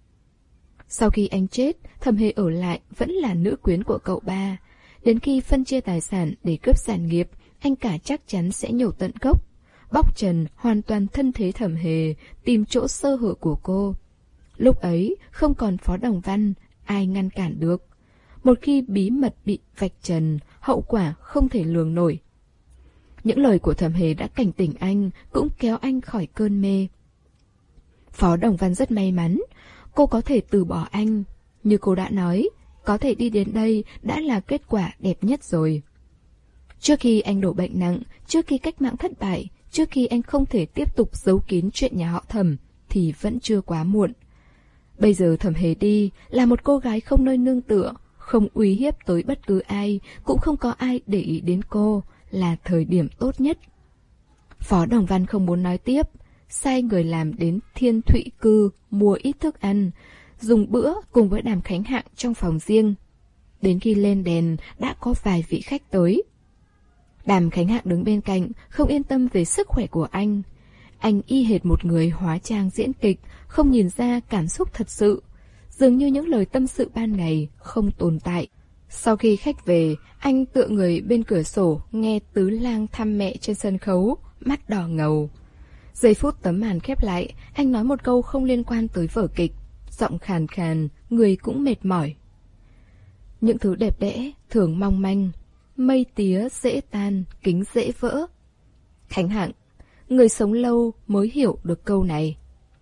Sau khi anh chết, Thẩm Hề ở lại vẫn là nữ quyến của cậu ba. Đến khi phân chia tài sản để cướp sản nghiệp, anh cả chắc chắn sẽ nhổ tận gốc, bóc trần hoàn toàn thân thế Thẩm Hề, tìm chỗ sơ hở của cô. Lúc ấy không còn Phó Đồng Văn, ai ngăn cản được. Một khi bí mật bị vạch trần, hậu quả không thể lường nổi. Những lời của Thẩm Hề đã cảnh tỉnh anh, cũng kéo anh khỏi cơn mê. Phó Đồng Văn rất may mắn, cô có thể từ bỏ anh. Như cô đã nói, có thể đi đến đây đã là kết quả đẹp nhất rồi. Trước khi anh đổ bệnh nặng, trước khi cách mạng thất bại, trước khi anh không thể tiếp tục giấu kín chuyện nhà họ Thẩm, thì vẫn chưa quá muộn. Bây giờ Thẩm Hề đi, là một cô gái không nơi nương tựa, không uy hiếp tới bất cứ ai, cũng không có ai để ý đến cô, là thời điểm tốt nhất. Phó Đồng Văn không muốn nói tiếp, sai người làm đến Thiên Thụy Cư mua ít thức ăn, dùng bữa cùng với Đàm Khánh Hạng trong phòng riêng. Đến khi lên đèn đã có vài vị khách tới. Đàm Khánh Hạng đứng bên cạnh, không yên tâm về sức khỏe của anh. Anh y hệt một người hóa trang diễn kịch, không nhìn ra cảm xúc thật sự. Dường như những lời tâm sự ban ngày không tồn tại. Sau khi khách về, anh tựa người bên cửa sổ nghe Tứ Lang thăm mẹ trên sân khấu, mắt đỏ ngầu. Giây phút tấm màn khép lại, anh nói một câu không liên quan tới vở kịch, giọng khàn khàn, người cũng mệt mỏi. Những thứ đẹp đẽ thường mong manh, mây tía dễ tan, kính dễ vỡ. Khánh Hạng, người sống lâu mới hiểu được câu này.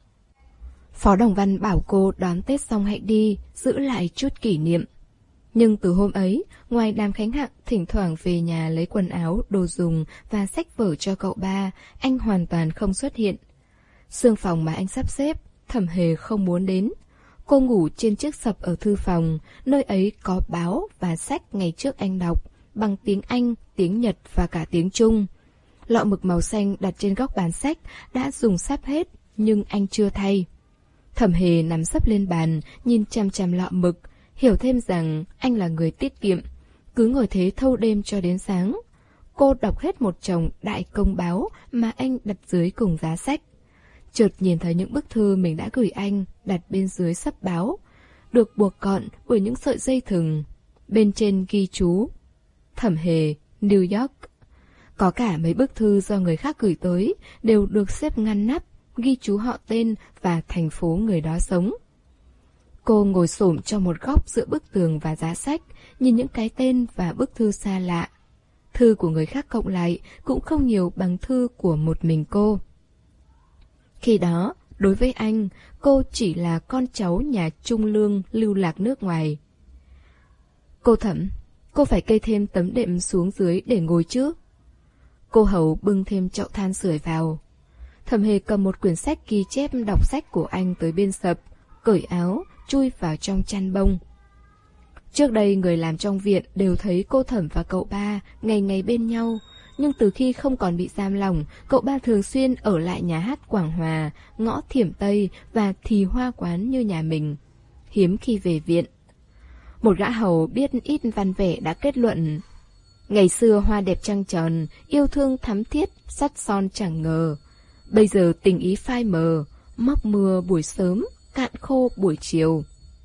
Phó Đồng Văn bảo cô đón Tết xong hãy đi, giữ lại chút kỷ niệm. Nhưng từ hôm ấy, ngoài Đàm Khánh Hạng thỉnh thoảng về nhà lấy quần áo, đồ dùng và sách vở cho cậu ba, anh hoàn toàn không xuất hiện. Sương phòng mà anh sắp xếp, Thẩm Hề không muốn đến. Cô ngủ trên chiếc sập ở thư phòng, nơi ấy có báo và sách ngày trước anh đọc, bằng tiếng Anh, tiếng Nhật và cả tiếng Trung. Lọ mực màu xanh đặt trên góc bàn sách đã dùng sắp hết, nhưng anh chưa thay. Thẩm Hề nằm sấp lên bàn, nhìn chằm chằm lọ mực, hiểu thêm rằng anh là người tiết kiệm, cứ ngồi thế thâu đêm cho đến sáng. Cô đọc hết một chồng đại công báo mà anh đặt dưới cùng giá sách. Chợt nhìn thấy những bức thư mình đã gửi anh đặt bên dưới sấp báo, được buộc gọn bởi những sợi dây thừng. Bên trên ghi chú Thẩm Hề, New York. Có cả mấy bức thư do người khác gửi tới, đều được xếp ngăn nắp, ghi chú họ tên và thành phố người đó sống. Cô ngồi xổm trong một góc giữa bức tường và giá sách, nhìn những cái tên và bức thư xa lạ. Thư của người khác cộng lại cũng không nhiều bằng thư của một mình cô. Khi đó, đối với anh, cô chỉ là con cháu nhà trung lương lưu lạc nước ngoài. Cô Thẩm, cô phải kê thêm tấm đệm xuống dưới để ngồi chứ? Cô hầu bưng thêm chậu than sưởi vào. Thẩm Hề cầm một quyển sách ghi chép đọc sách của anh tới bên sập, cởi áo, chui vào trong chăn bông. Trước đây người làm trong viện đều thấy cô Thẩm và cậu ba ngày ngày bên nhau, nhưng từ khi không còn bị giam lỏng, cậu ba thường xuyên ở lại nhà hát Quảng Hòa, ngõ Thiểm Tây và Thì Hoa Quán như nhà mình. hiếm khi về viện. Một gã hầu biết ít văn vẻ đã kết luận: ngày xưa hoa đẹp trăng tròn, yêu thương thắm thiết, sắt son chẳng ngờ. Bây giờ tình ý phai mờ, móc mưa buổi sớm, cạn khô buổi chiều.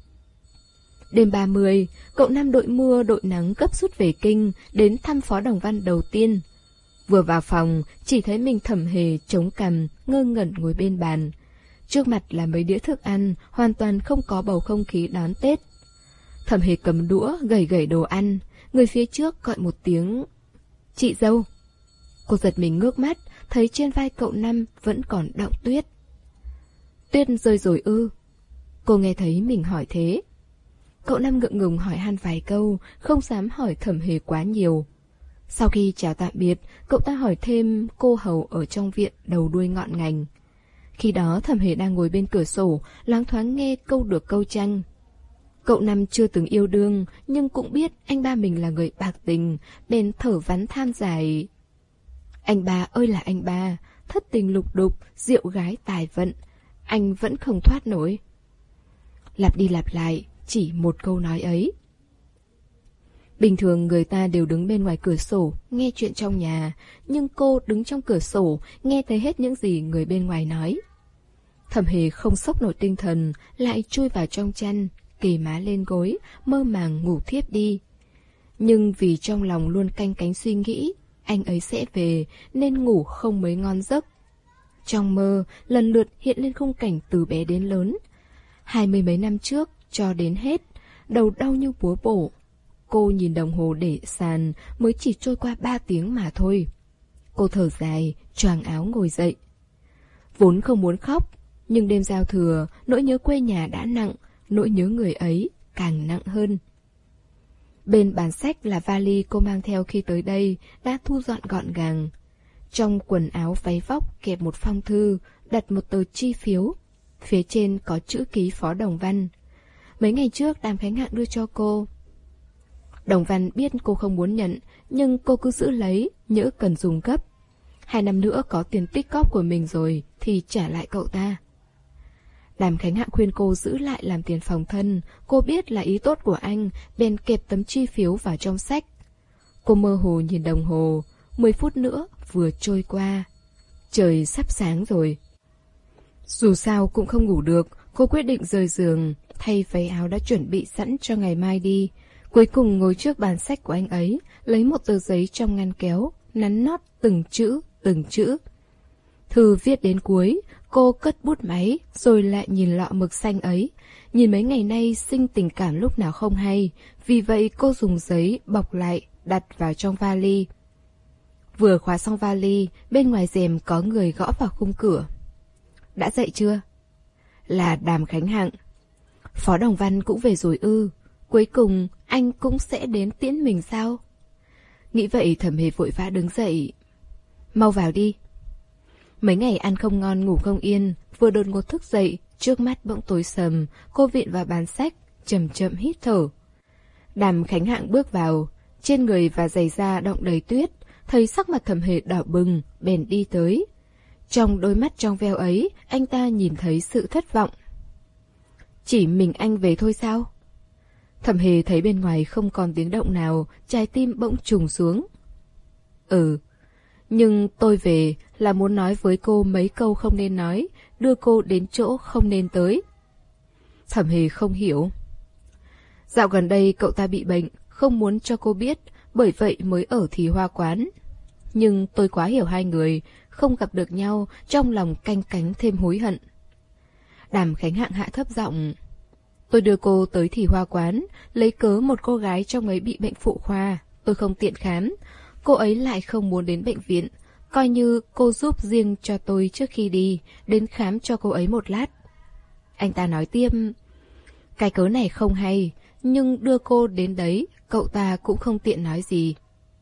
Đêm ba mươi, cậu Năm đội mưa đội nắng gấp rút về kinh, đến thăm Phó Đồng Văn đầu tiên. Vừa vào phòng, chỉ thấy mình Thẩm Hề chống cằm, ngơ ngẩn ngồi bên bàn. Trước mặt là mấy đĩa thức ăn, hoàn toàn không có bầu không khí đón Tết. Thẩm Hề cầm đũa, gẩy gẩy đồ ăn, người phía trước gọi một tiếng: chị dâu. Cô giật mình ngước mắt, thấy trên vai cậu Năm vẫn còn đọng tuyết. Tuyết rơi rồi ư? Cô nghe thấy mình hỏi thế. Cậu Năm ngượng ngùng hỏi han vài câu, không dám hỏi Thẩm Hề quá nhiều. Sau khi chào tạm biệt, cậu ta hỏi thêm cô hầu ở trong viện đầu đuôi ngọn ngành. Khi đó Thẩm Hề đang ngồi bên cửa sổ, loáng thoáng nghe câu được câu tranh. Cậu Năm chưa từng yêu đương, nhưng cũng biết anh ba mình là người bạc tình, bèn thở vắn than dài. Anh ba ơi là anh ba, thất tình lục đục, rượu gái tài vận, anh vẫn không thoát nổi. Lặp đi lặp lại, chỉ một câu nói ấy. Bình thường người ta đều đứng bên ngoài cửa sổ, nghe chuyện trong nhà, nhưng cô đứng trong cửa sổ, nghe thấy hết những gì người bên ngoài nói. Thẩm Hề không sốc nổi tinh thần, lại chui vào trong chăn, kề má lên gối, mơ màng ngủ thiếp đi. Nhưng vì trong lòng luôn canh cánh suy nghĩ, anh ấy sẽ về, nên ngủ không mấy ngon giấc. Trong mơ, lần lượt hiện lên khung cảnh từ bé đến lớn. Hai mươi mấy năm trước, cho đến hết, đầu đau như búa bổ. Cô nhìn đồng hồ để sàn, mới chỉ trôi qua ba tiếng mà thôi. Cô thở dài, choàng áo ngồi dậy. Vốn không muốn khóc, nhưng đêm giao thừa, nỗi nhớ quê nhà đã nặng, nỗi nhớ người ấy càng nặng hơn. Bên bàn sách là vali cô mang theo khi tới đây, đã thu dọn gọn gàng. Trong quần áo váy vóc kẹp một phong thư, đặt một tờ chi phiếu. Phía trên có chữ ký Phó Đồng Văn. Mấy ngày trước Đàm Khánh Hạng đưa cho cô. Đồng Văn biết cô không muốn nhận, nhưng cô cứ giữ lấy, nhỡ cần dùng gấp. Hai năm nữa có tiền tích cóp của mình rồi thì trả lại cậu ta. Đàm Khánh Hạng khuyên cô giữ lại làm tiền phòng thân. Cô biết là ý tốt của anh, bèn kẹp tấm chi phiếu vào trong sách. Cô mơ hồ nhìn đồng hồ, mười phút nữa vừa trôi qua. Trời sắp sáng rồi. Dù sao cũng không ngủ được, cô quyết định rời giường, thay váy áo đã chuẩn bị sẵn cho ngày mai đi. Cuối cùng ngồi trước bàn sách của anh ấy, lấy một tờ giấy trong ngăn kéo, nắn nót từng chữ, từng chữ. Thư viết đến cuối, cô cất bút máy, rồi lại nhìn lọ mực xanh ấy. Nhìn mấy ngày nay sinh tình cảm lúc nào không hay, vì vậy cô dùng giấy bọc lại, đặt vào trong vali. Vừa khóa xong vali, bên ngoài rèm có người gõ vào khung cửa. Đã dậy chưa? Là Đàm Khánh Hạng. Phó Đồng Văn cũng về rồi ư? Cuối cùng anh cũng sẽ đến tiễn mình sao? Nghĩ vậy Thẩm Hề vội vã đứng dậy. Mau vào đi. Mấy ngày ăn không ngon ngủ không yên, vừa đột ngột thức dậy, trước mắt bỗng tối sầm, cô vịn vào bàn sách, chậm chậm hít thở. Đàm Khánh Hạng bước vào, trên người và giày da đọng đầy tuyết, thấy sắc mặt Thẩm Hề đỏ bừng, bèn đi tới. Trong đôi mắt trong veo ấy, anh ta nhìn thấy sự thất vọng. Chỉ mình anh về thôi sao? Thẩm Hề thấy bên ngoài không còn tiếng động nào, trái tim bỗng trùng xuống. Ừ, nhưng tôi về là muốn nói với cô mấy câu không nên nói, đưa cô đến chỗ không nên tới. Thẩm Hề không hiểu. Dạo gần đây cậu ta bị bệnh, không muốn cho cô biết, bởi vậy mới ở Thì Hoa quán. Nhưng tôi quá hiểu hai người, không gặp được nhau, trong lòng canh cánh thêm hối hận. Đàm Khánh Hạng hạ thấp giọng. Tôi đưa cô tới Thì Hoa quán, lấy cớ một cô gái trong ấy bị bệnh phụ khoa, tôi không tiện khám. Cô ấy lại không muốn đến bệnh viện, coi như cô giúp riêng cho tôi trước khi đi, đến khám cho cô ấy một lát. Anh ta nói tiếp, cái cớ này không hay, nhưng đưa cô đến đấy, cậu ta cũng không tiện nói gì.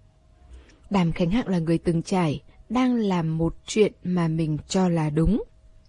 Đàm Khánh Hạng là người từng trải, đang làm một chuyện mà mình cho là đúng.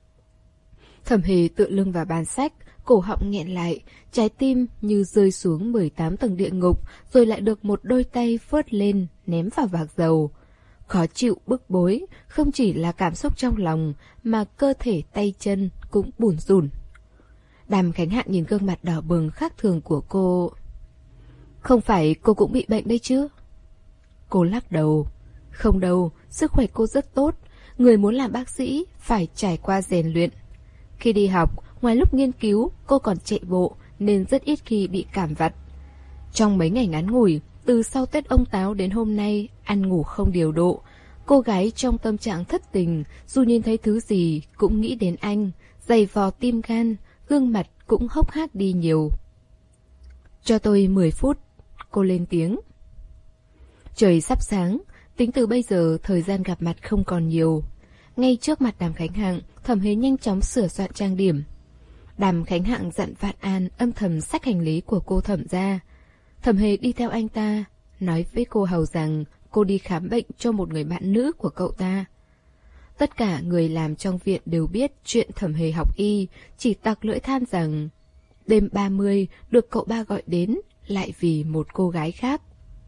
Thẩm Hề tựa lưng vào bàn sách, cổ họng nghẹn lại, trái tim như rơi xuống mười tám tầng địa ngục, rồi lại được một đôi tay vớt lên, ném vào vạc dầu. Khó chịu bức bối, không chỉ là cảm xúc trong lòng, mà cơ thể tay chân cũng bủn rủn. Đàm Khánh Hạng nhìn gương mặt đỏ bừng khác thường của cô. Không phải cô cũng bị bệnh đấy chứ? Cô lắc đầu. Không đâu, sức khỏe cô rất tốt. Người muốn làm bác sĩ phải trải qua rèn luyện. Khi đi học, ngoài lúc nghiên cứu, cô còn chạy bộ nên rất ít khi bị cảm vặt. Trong mấy ngày ngắn ngủi, từ sau Tết ông Táo đến hôm nay, ăn ngủ không điều độ. Cô gái trong tâm trạng thất tình, dù nhìn thấy thứ gì cũng nghĩ đến anh, dày vò tim gan, gương mặt cũng hốc hác đi nhiều. Cho tôi mười phút, cô lên tiếng. Trời sắp sáng, tính từ bây giờ thời gian gặp mặt không còn nhiều. Ngay trước mặt Đàm Khánh Hạng, Thẩm Hề nhanh chóng sửa soạn trang điểm. Đàm Khánh Hạng dặn Vạn An âm thầm xách hành lý của cô Thẩm ra. Thẩm Hề đi theo anh ta, nói với cô hầu rằng cô đi khám bệnh cho một người bạn nữ của cậu ta. Tất cả người làm trong viện đều biết chuyện Thẩm Hề học y, chỉ tặc lưỡi than rằng đêm ba mươi được cậu ba gọi đến lại vì một cô gái khác.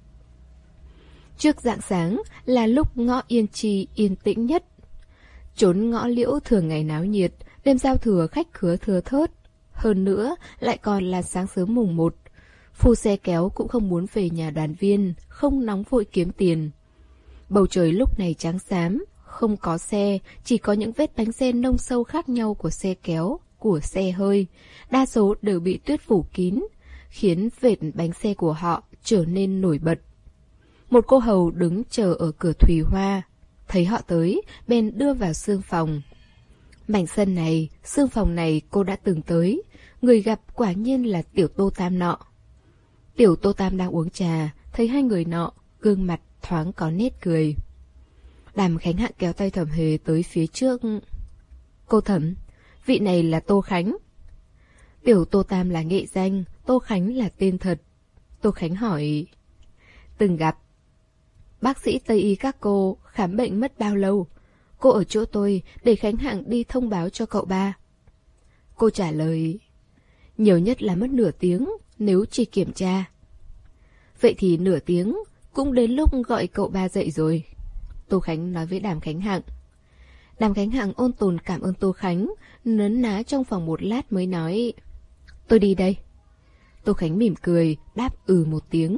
Trước rạng sáng là lúc ngõ Yên Chi yên tĩnh nhất. Trốn ngõ liễu thường ngày náo nhiệt, đêm giao thừa khách khứa thưa thớt. Hơn nữa lại còn là sáng sớm mùng một. Phu xe kéo cũng không muốn về nhà đoàn viên, không nóng vội kiếm tiền. Bầu trời lúc này trắng xám, không có xe, chỉ có những vết bánh xe nông sâu khác nhau của xe kéo, của xe hơi. Đa số đều bị tuyết phủ kín, khiến vệt bánh xe của họ trở nên nổi bật. Một cô hầu đứng chờ ở cửa thùy hoa, thấy họ tới, bèn đưa vào sương phòng. Mảnh sân này, sương phòng này cô đã từng tới, người gặp quả nhiên là Tiểu Tô Tam nọ. Tiểu Tô Tam đang uống trà, thấy hai người nọ, gương mặt thoáng có nét cười. Đàm Khánh Hạng kéo tay Thẩm Hề tới phía trước. Cô Thẩm, vị này là Tô Khánh. Tiểu Tô Tam là nghệ danh, Tô Khánh là tên thật. Tô Khánh hỏi, từng gặp. Bác sĩ Tây y các cô khám bệnh mất bao lâu? Cô ở chỗ tôi để Khánh Hạng đi thông báo cho cậu ba. Cô trả lời, nhiều nhất là mất nửa tiếng nếu chỉ kiểm tra. Vậy thì nửa tiếng cũng đến lúc gọi cậu ba dậy rồi. Tô Khánh nói với Đàm Khánh Hạng. Đàm Khánh Hạng ôn tồn cảm ơn Tô Khánh, nấn ná trong phòng một lát mới nói, tôi đi đây. Tô Khánh mỉm cười, đáp ừ một tiếng.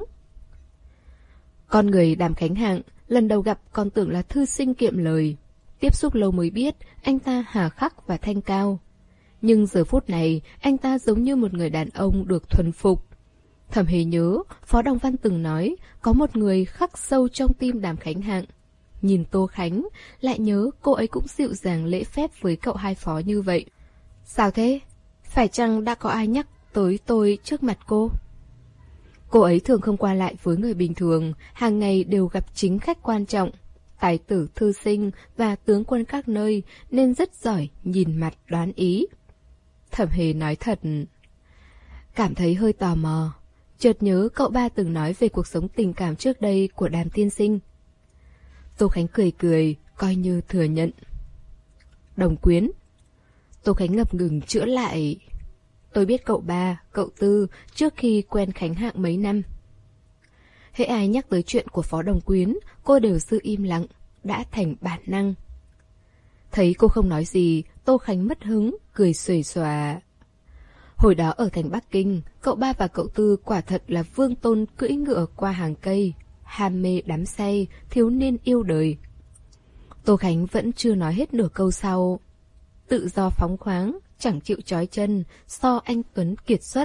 Con người Đàm Khánh Hạng lần đầu gặp còn tưởng là thư sinh kiệm lời. Tiếp xúc lâu mới biết anh ta hà khắc và thanh cao. Nhưng giờ phút này anh ta giống như một người đàn ông được thuần phục. Thẩm Hề nhớ Phó Đồng Văn từng nói có một người khắc sâu trong tim Đàm Khánh Hạng. Nhìn Tô Khánh lại nhớ cô ấy cũng dịu dàng lễ phép với cậu hai phó như vậy. Sao thế? Phải chăng đã có ai nhắc tới tôi trước mặt cô? Cô ấy thường không qua lại với người bình thường, hàng ngày đều gặp chính khách quan trọng, tài tử thư sinh và tướng quân các nơi, nên rất giỏi nhìn mặt đoán ý. Thẩm Hề nói thật, cảm thấy hơi tò mò, chợt nhớ cậu ba từng nói về cuộc sống tình cảm trước đây của Đàm tiên sinh. Tô Khánh cười cười, coi như thừa nhận. Đồng Quyến. Tô Khánh ngập ngừng chữa lại. Tôi biết cậu ba, cậu tư trước khi quen Khánh Hạng mấy năm. Hễ ai nhắc tới chuyện của Phó Đồng Quyến, cô đều giữ im lặng, đã thành bản năng. Thấy cô không nói gì, Tô Khánh mất hứng, cười xuề xòa. Hồi đó ở thành Bắc Kinh, cậu ba và cậu tư quả thật là vương tôn cưỡi ngựa qua hàng cây, ham mê đắm say, thiếu niên yêu đời. Tô Khánh vẫn chưa nói hết nửa câu sau. Tự do phóng khoáng, chẳng chịu trói chân, so anh Tuấn kiệt xuất.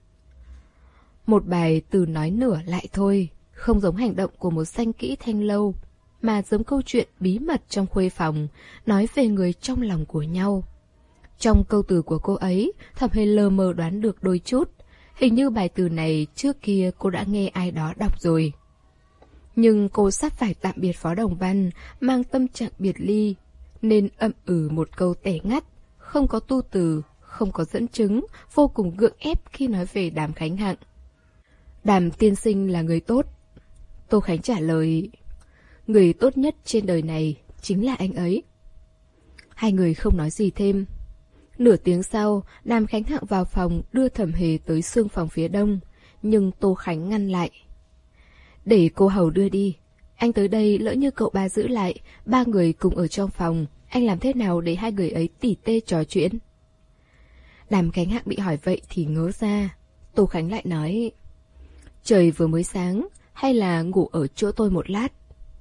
Một bài từ nói nửa lại thôi, không giống hành động của một danh kỹ thanh lâu, mà giống câu chuyện bí mật trong khuê phòng, nói về người trong lòng của nhau. Trong câu từ của cô ấy, Thẩm Hề lờ mờ đoán được đôi chút, hình như bài từ này trước kia cô đã nghe ai đó đọc rồi. Nhưng cô sắp phải tạm biệt Phó Đồng Văn, mang tâm trạng biệt ly, nên ậm ừ một câu tẻ ngắt, không có tu từ, không có dẫn chứng, vô cùng gượng ép khi nói về Đàm Khánh Hạng. Đàm tiên sinh là người tốt. Tô Khánh trả lời, người tốt nhất trên đời này chính là anh ấy. Hai người không nói gì thêm. Nửa tiếng sau, Đàm Khánh Hạng vào phòng đưa Thẩm Hề tới xương phòng phía đông, nhưng Tô Khánh ngăn lại. Để cô hầu đưa đi, anh tới đây lỡ như cậu ba giữ lại, ba người cùng ở trong phòng, anh làm thế nào để hai người ấy tỉ tê trò chuyện? Đàm Khánh Hạng bị hỏi vậy thì ngớ ra. Tô Khánh lại nói, trời vừa mới sáng, hay là ngủ ở chỗ tôi một lát?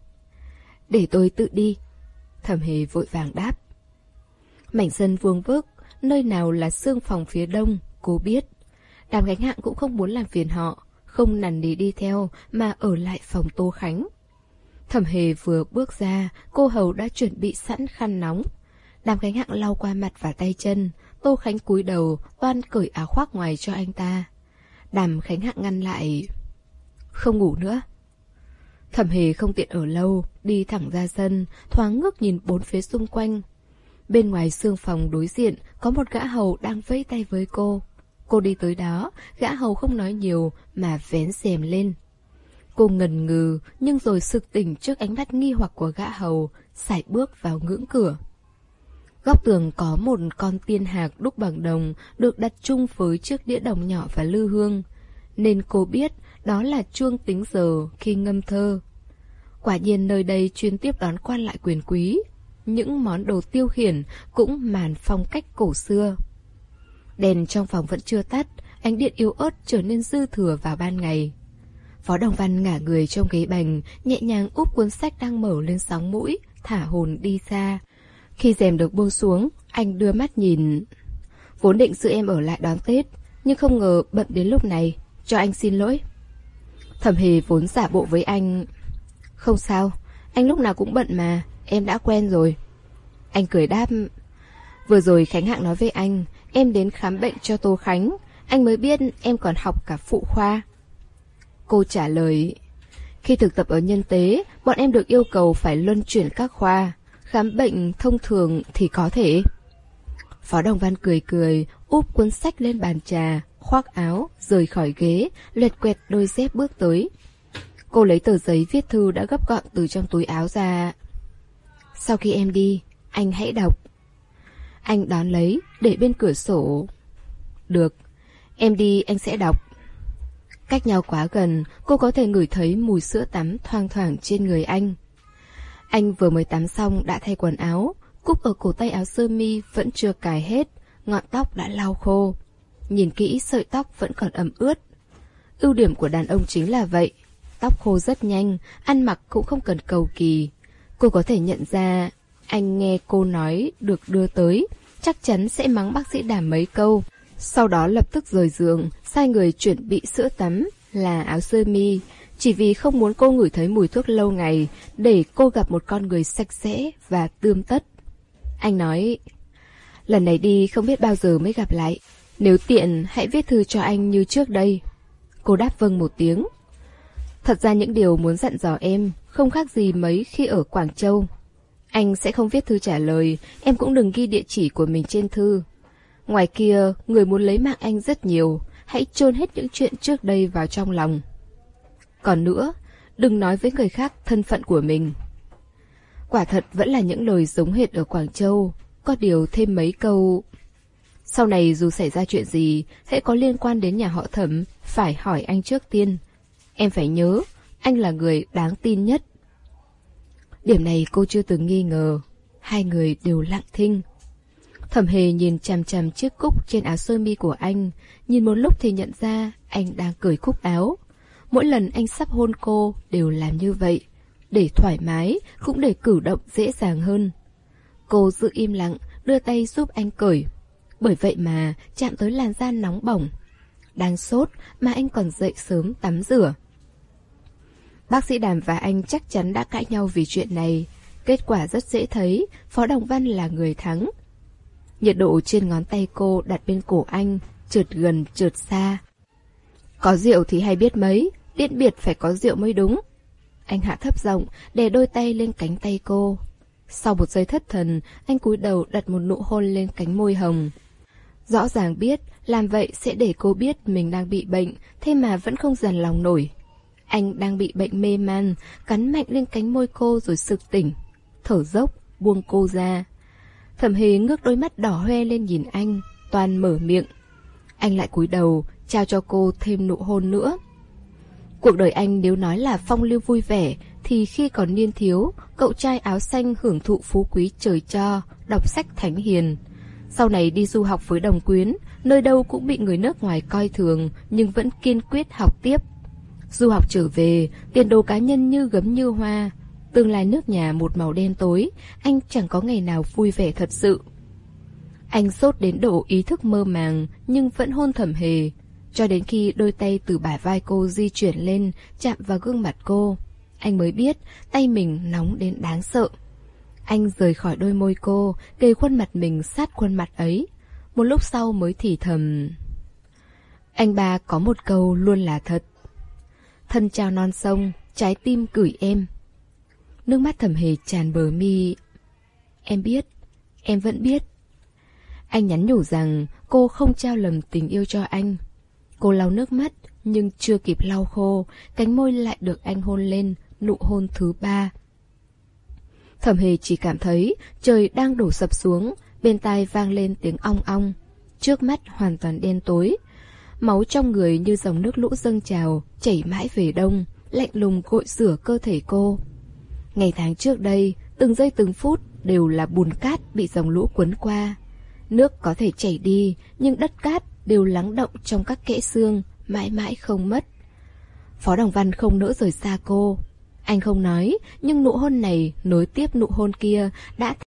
Để tôi tự đi. Thẩm Hề vội vàng đáp. Mảnh sân vuông vức, nơi nào là xương phòng phía đông, cô biết. Đàm Khánh Hạng cũng không muốn làm phiền họ, không nằn nỉ đi theo mà ở lại phòng Tô Khánh. Thẩm Hề vừa bước ra, cô hầu đã chuẩn bị sẵn khăn nóng. Đàm Khánh Hạng lau qua mặt và tay chân, Tô Khánh cúi đầu toan cởi áo khoác ngoài cho anh ta. Đàm Khánh Hạng ngăn lại. Không ngủ nữa. Thẩm Hề không tiện ở lâu, đi thẳng ra sân, thoáng ngước nhìn bốn phía xung quanh. Bên ngoài xương phòng đối diện có một gã hầu đang vẫy tay với cô. Cô đi tới đó, gã hầu không nói nhiều mà vén rèm lên. Cô ngần ngừ nhưng rồi sực tỉnh trước ánh mắt nghi hoặc của gã hầu, sải bước vào ngưỡng cửa. Góc tường có một con tiên hạc đúc bằng đồng được đặt chung với chiếc đĩa đồng nhỏ và lư hương, nên cô biết đó là chuông tính giờ khi ngâm thơ. Quả nhiên nơi đây chuyên tiếp đón quan lại quyền quý, những món đồ tiêu khiển cũng màn phong cách cổ xưa. Đèn trong phòng vẫn chưa tắt, ánh điện yếu ớt trở nên dư thừa vào ban ngày. Phó Đồng Văn ngả người trong ghế bành, nhẹ nhàng úp cuốn sách đang mở lên sóng mũi, thả hồn đi xa. Khi rèm được buông xuống, anh đưa mắt nhìn. Vốn định giữ em ở lại đón Tết, nhưng không ngờ bận đến lúc này, cho anh xin lỗi. Thẩm Hề vốn giả bộ với anh. Không sao, anh lúc nào cũng bận mà, em đã quen rồi. Anh cười đáp. Vừa rồi Khánh Hạng nói với anh, em đến khám bệnh cho Tô Khánh, anh mới biết em còn học cả phụ khoa. Cô trả lời. Khi thực tập ở nhân tế, bọn em được yêu cầu phải luân chuyển các khoa. Khám bệnh thông thường thì có thể. Phó Đồng Văn cười cười, úp cuốn sách lên bàn trà, khoác áo, rời khỏi ghế, lẹt quẹt đôi dép bước tới. Cô lấy tờ giấy viết thư đã gấp gọn từ trong túi áo ra. Sau khi em đi, anh hãy đọc. Anh đón lấy, để bên cửa sổ. Được, em đi anh sẽ đọc. Cách nhau quá gần, cô có thể ngửi thấy mùi sữa tắm thoang thoảng trên người anh. Anh vừa mới tắm xong đã thay quần áo, cúc ở cổ tay áo sơ mi vẫn chưa cài hết, ngọn tóc đã lau khô. Nhìn kỹ sợi tóc vẫn còn ẩm ướt. Ưu điểm của đàn ông chính là vậy, tóc khô rất nhanh, ăn mặc cũng không cần cầu kỳ. Cô có thể nhận ra, anh nghe cô nói được đưa tới, chắc chắn sẽ mắng bác sĩ Đàm mấy câu. Sau đó lập tức rời giường, sai người chuẩn bị sữa tắm, là áo sơ mi, chỉ vì không muốn cô ngửi thấy mùi thuốc lâu ngày, để cô gặp một con người sạch sẽ và tươm tất. Anh nói, lần này đi không biết bao giờ mới gặp lại, nếu tiện hãy viết thư cho anh như trước đây. Cô đáp vâng một tiếng. Thật ra những điều muốn dặn dò em không khác gì mấy khi ở Quảng Châu. Anh sẽ không viết thư trả lời, em cũng đừng ghi địa chỉ của mình trên thư. Ngoài kia, người muốn lấy mạng anh rất nhiều, hãy chôn hết những chuyện trước đây vào trong lòng. Còn nữa, đừng nói với người khác thân phận của mình. Quả thật vẫn là những lời giống hệt ở Quảng Châu, có điều thêm mấy câu. Sau này dù xảy ra chuyện gì, hễ có liên quan đến nhà họ Thẩm, phải hỏi anh trước tiên. Em phải nhớ, anh là người đáng tin nhất. Điểm này cô chưa từng nghi ngờ. Hai người đều lặng thinh. Thẩm Hề nhìn chằm chằm chiếc cúc trên áo sơ mi của anh, nhìn một lúc thì nhận ra anh đang cởi cúc áo. Mỗi lần anh sắp hôn cô đều làm như vậy, để thoải mái, cũng để cử động dễ dàng hơn. Cô giữ im lặng, đưa tay giúp anh cởi. Bởi vậy mà chạm tới làn da nóng bỏng. Đang sốt mà anh còn dậy sớm tắm rửa. Bác sĩ Đàm và anh chắc chắn đã cãi nhau vì chuyện này. Kết quả rất dễ thấy, Phó Đồng Văn là người thắng. Nhiệt độ trên ngón tay cô đặt bên cổ anh, trượt gần trượt xa. Có rượu thì hay biết mấy, tiết biệt phải có rượu mới đúng. Anh hạ thấp giọng, đè đôi tay lên cánh tay cô. Sau một giây thất thần, anh cúi đầu đặt một nụ hôn lên cánh môi hồng. Rõ ràng biết, làm vậy sẽ để cô biết mình đang bị bệnh, thế mà vẫn không dằn lòng nổi. Anh đang bị bệnh mê man, cắn mạnh lên cánh môi cô rồi sực tỉnh. Thở dốc, buông cô ra. Thẩm Hề ngước đôi mắt đỏ hoe lên nhìn anh, toàn mở miệng. Anh lại cúi đầu, trao cho cô thêm nụ hôn nữa. Cuộc đời anh nếu nói là phong lưu vui vẻ, thì khi còn niên thiếu, cậu trai áo xanh hưởng thụ phú quý trời cho, đọc sách thánh hiền. Sau này đi du học với Đồng Quyến, nơi đâu cũng bị người nước ngoài coi thường nhưng vẫn kiên quyết học tiếp. Du học trở về, tiền đồ cá nhân như gấm như hoa. Tương lai nước nhà một màu đen tối, anh chẳng có ngày nào vui vẻ thật sự. Anh sốt đến độ ý thức mơ màng nhưng vẫn hôn Thẩm Hề, cho đến khi đôi tay từ bả vai cô di chuyển lên, chạm vào gương mặt cô. Anh mới biết tay mình nóng đến đáng sợ. Anh rời khỏi đôi môi cô, kề khuôn mặt mình sát khuôn mặt ấy. Một lúc sau mới thì thầm: anh ba có một câu luôn là thật. Thân trao non sông, trái tim gửi em. Nước mắt Thẩm Hề tràn bờ mi. Em biết, em vẫn biết. Anh nhắn nhủ rằng cô không trao lầm tình yêu cho anh. Cô lau nước mắt, nhưng chưa kịp lau khô, cánh môi lại được anh hôn lên, nụ hôn thứ ba. Thẩm Hề chỉ cảm thấy trời đang đổ sập xuống, bên tai vang lên tiếng ong ong. Trước mắt hoàn toàn đen tối. Máu trong người như dòng nước lũ dâng trào, chảy mãi về đông, lạnh lùng gội rửa cơ thể cô. Ngày tháng trước đây, từng giây từng phút đều là bùn cát bị dòng lũ cuốn qua. Nước có thể chảy đi, nhưng đất cát đều lắng động trong các kẽ xương, mãi mãi không mất. Phó Đồng Văn không nỡ rời xa cô. Anh không nói, nhưng nụ hôn này nối tiếp nụ hôn kia đã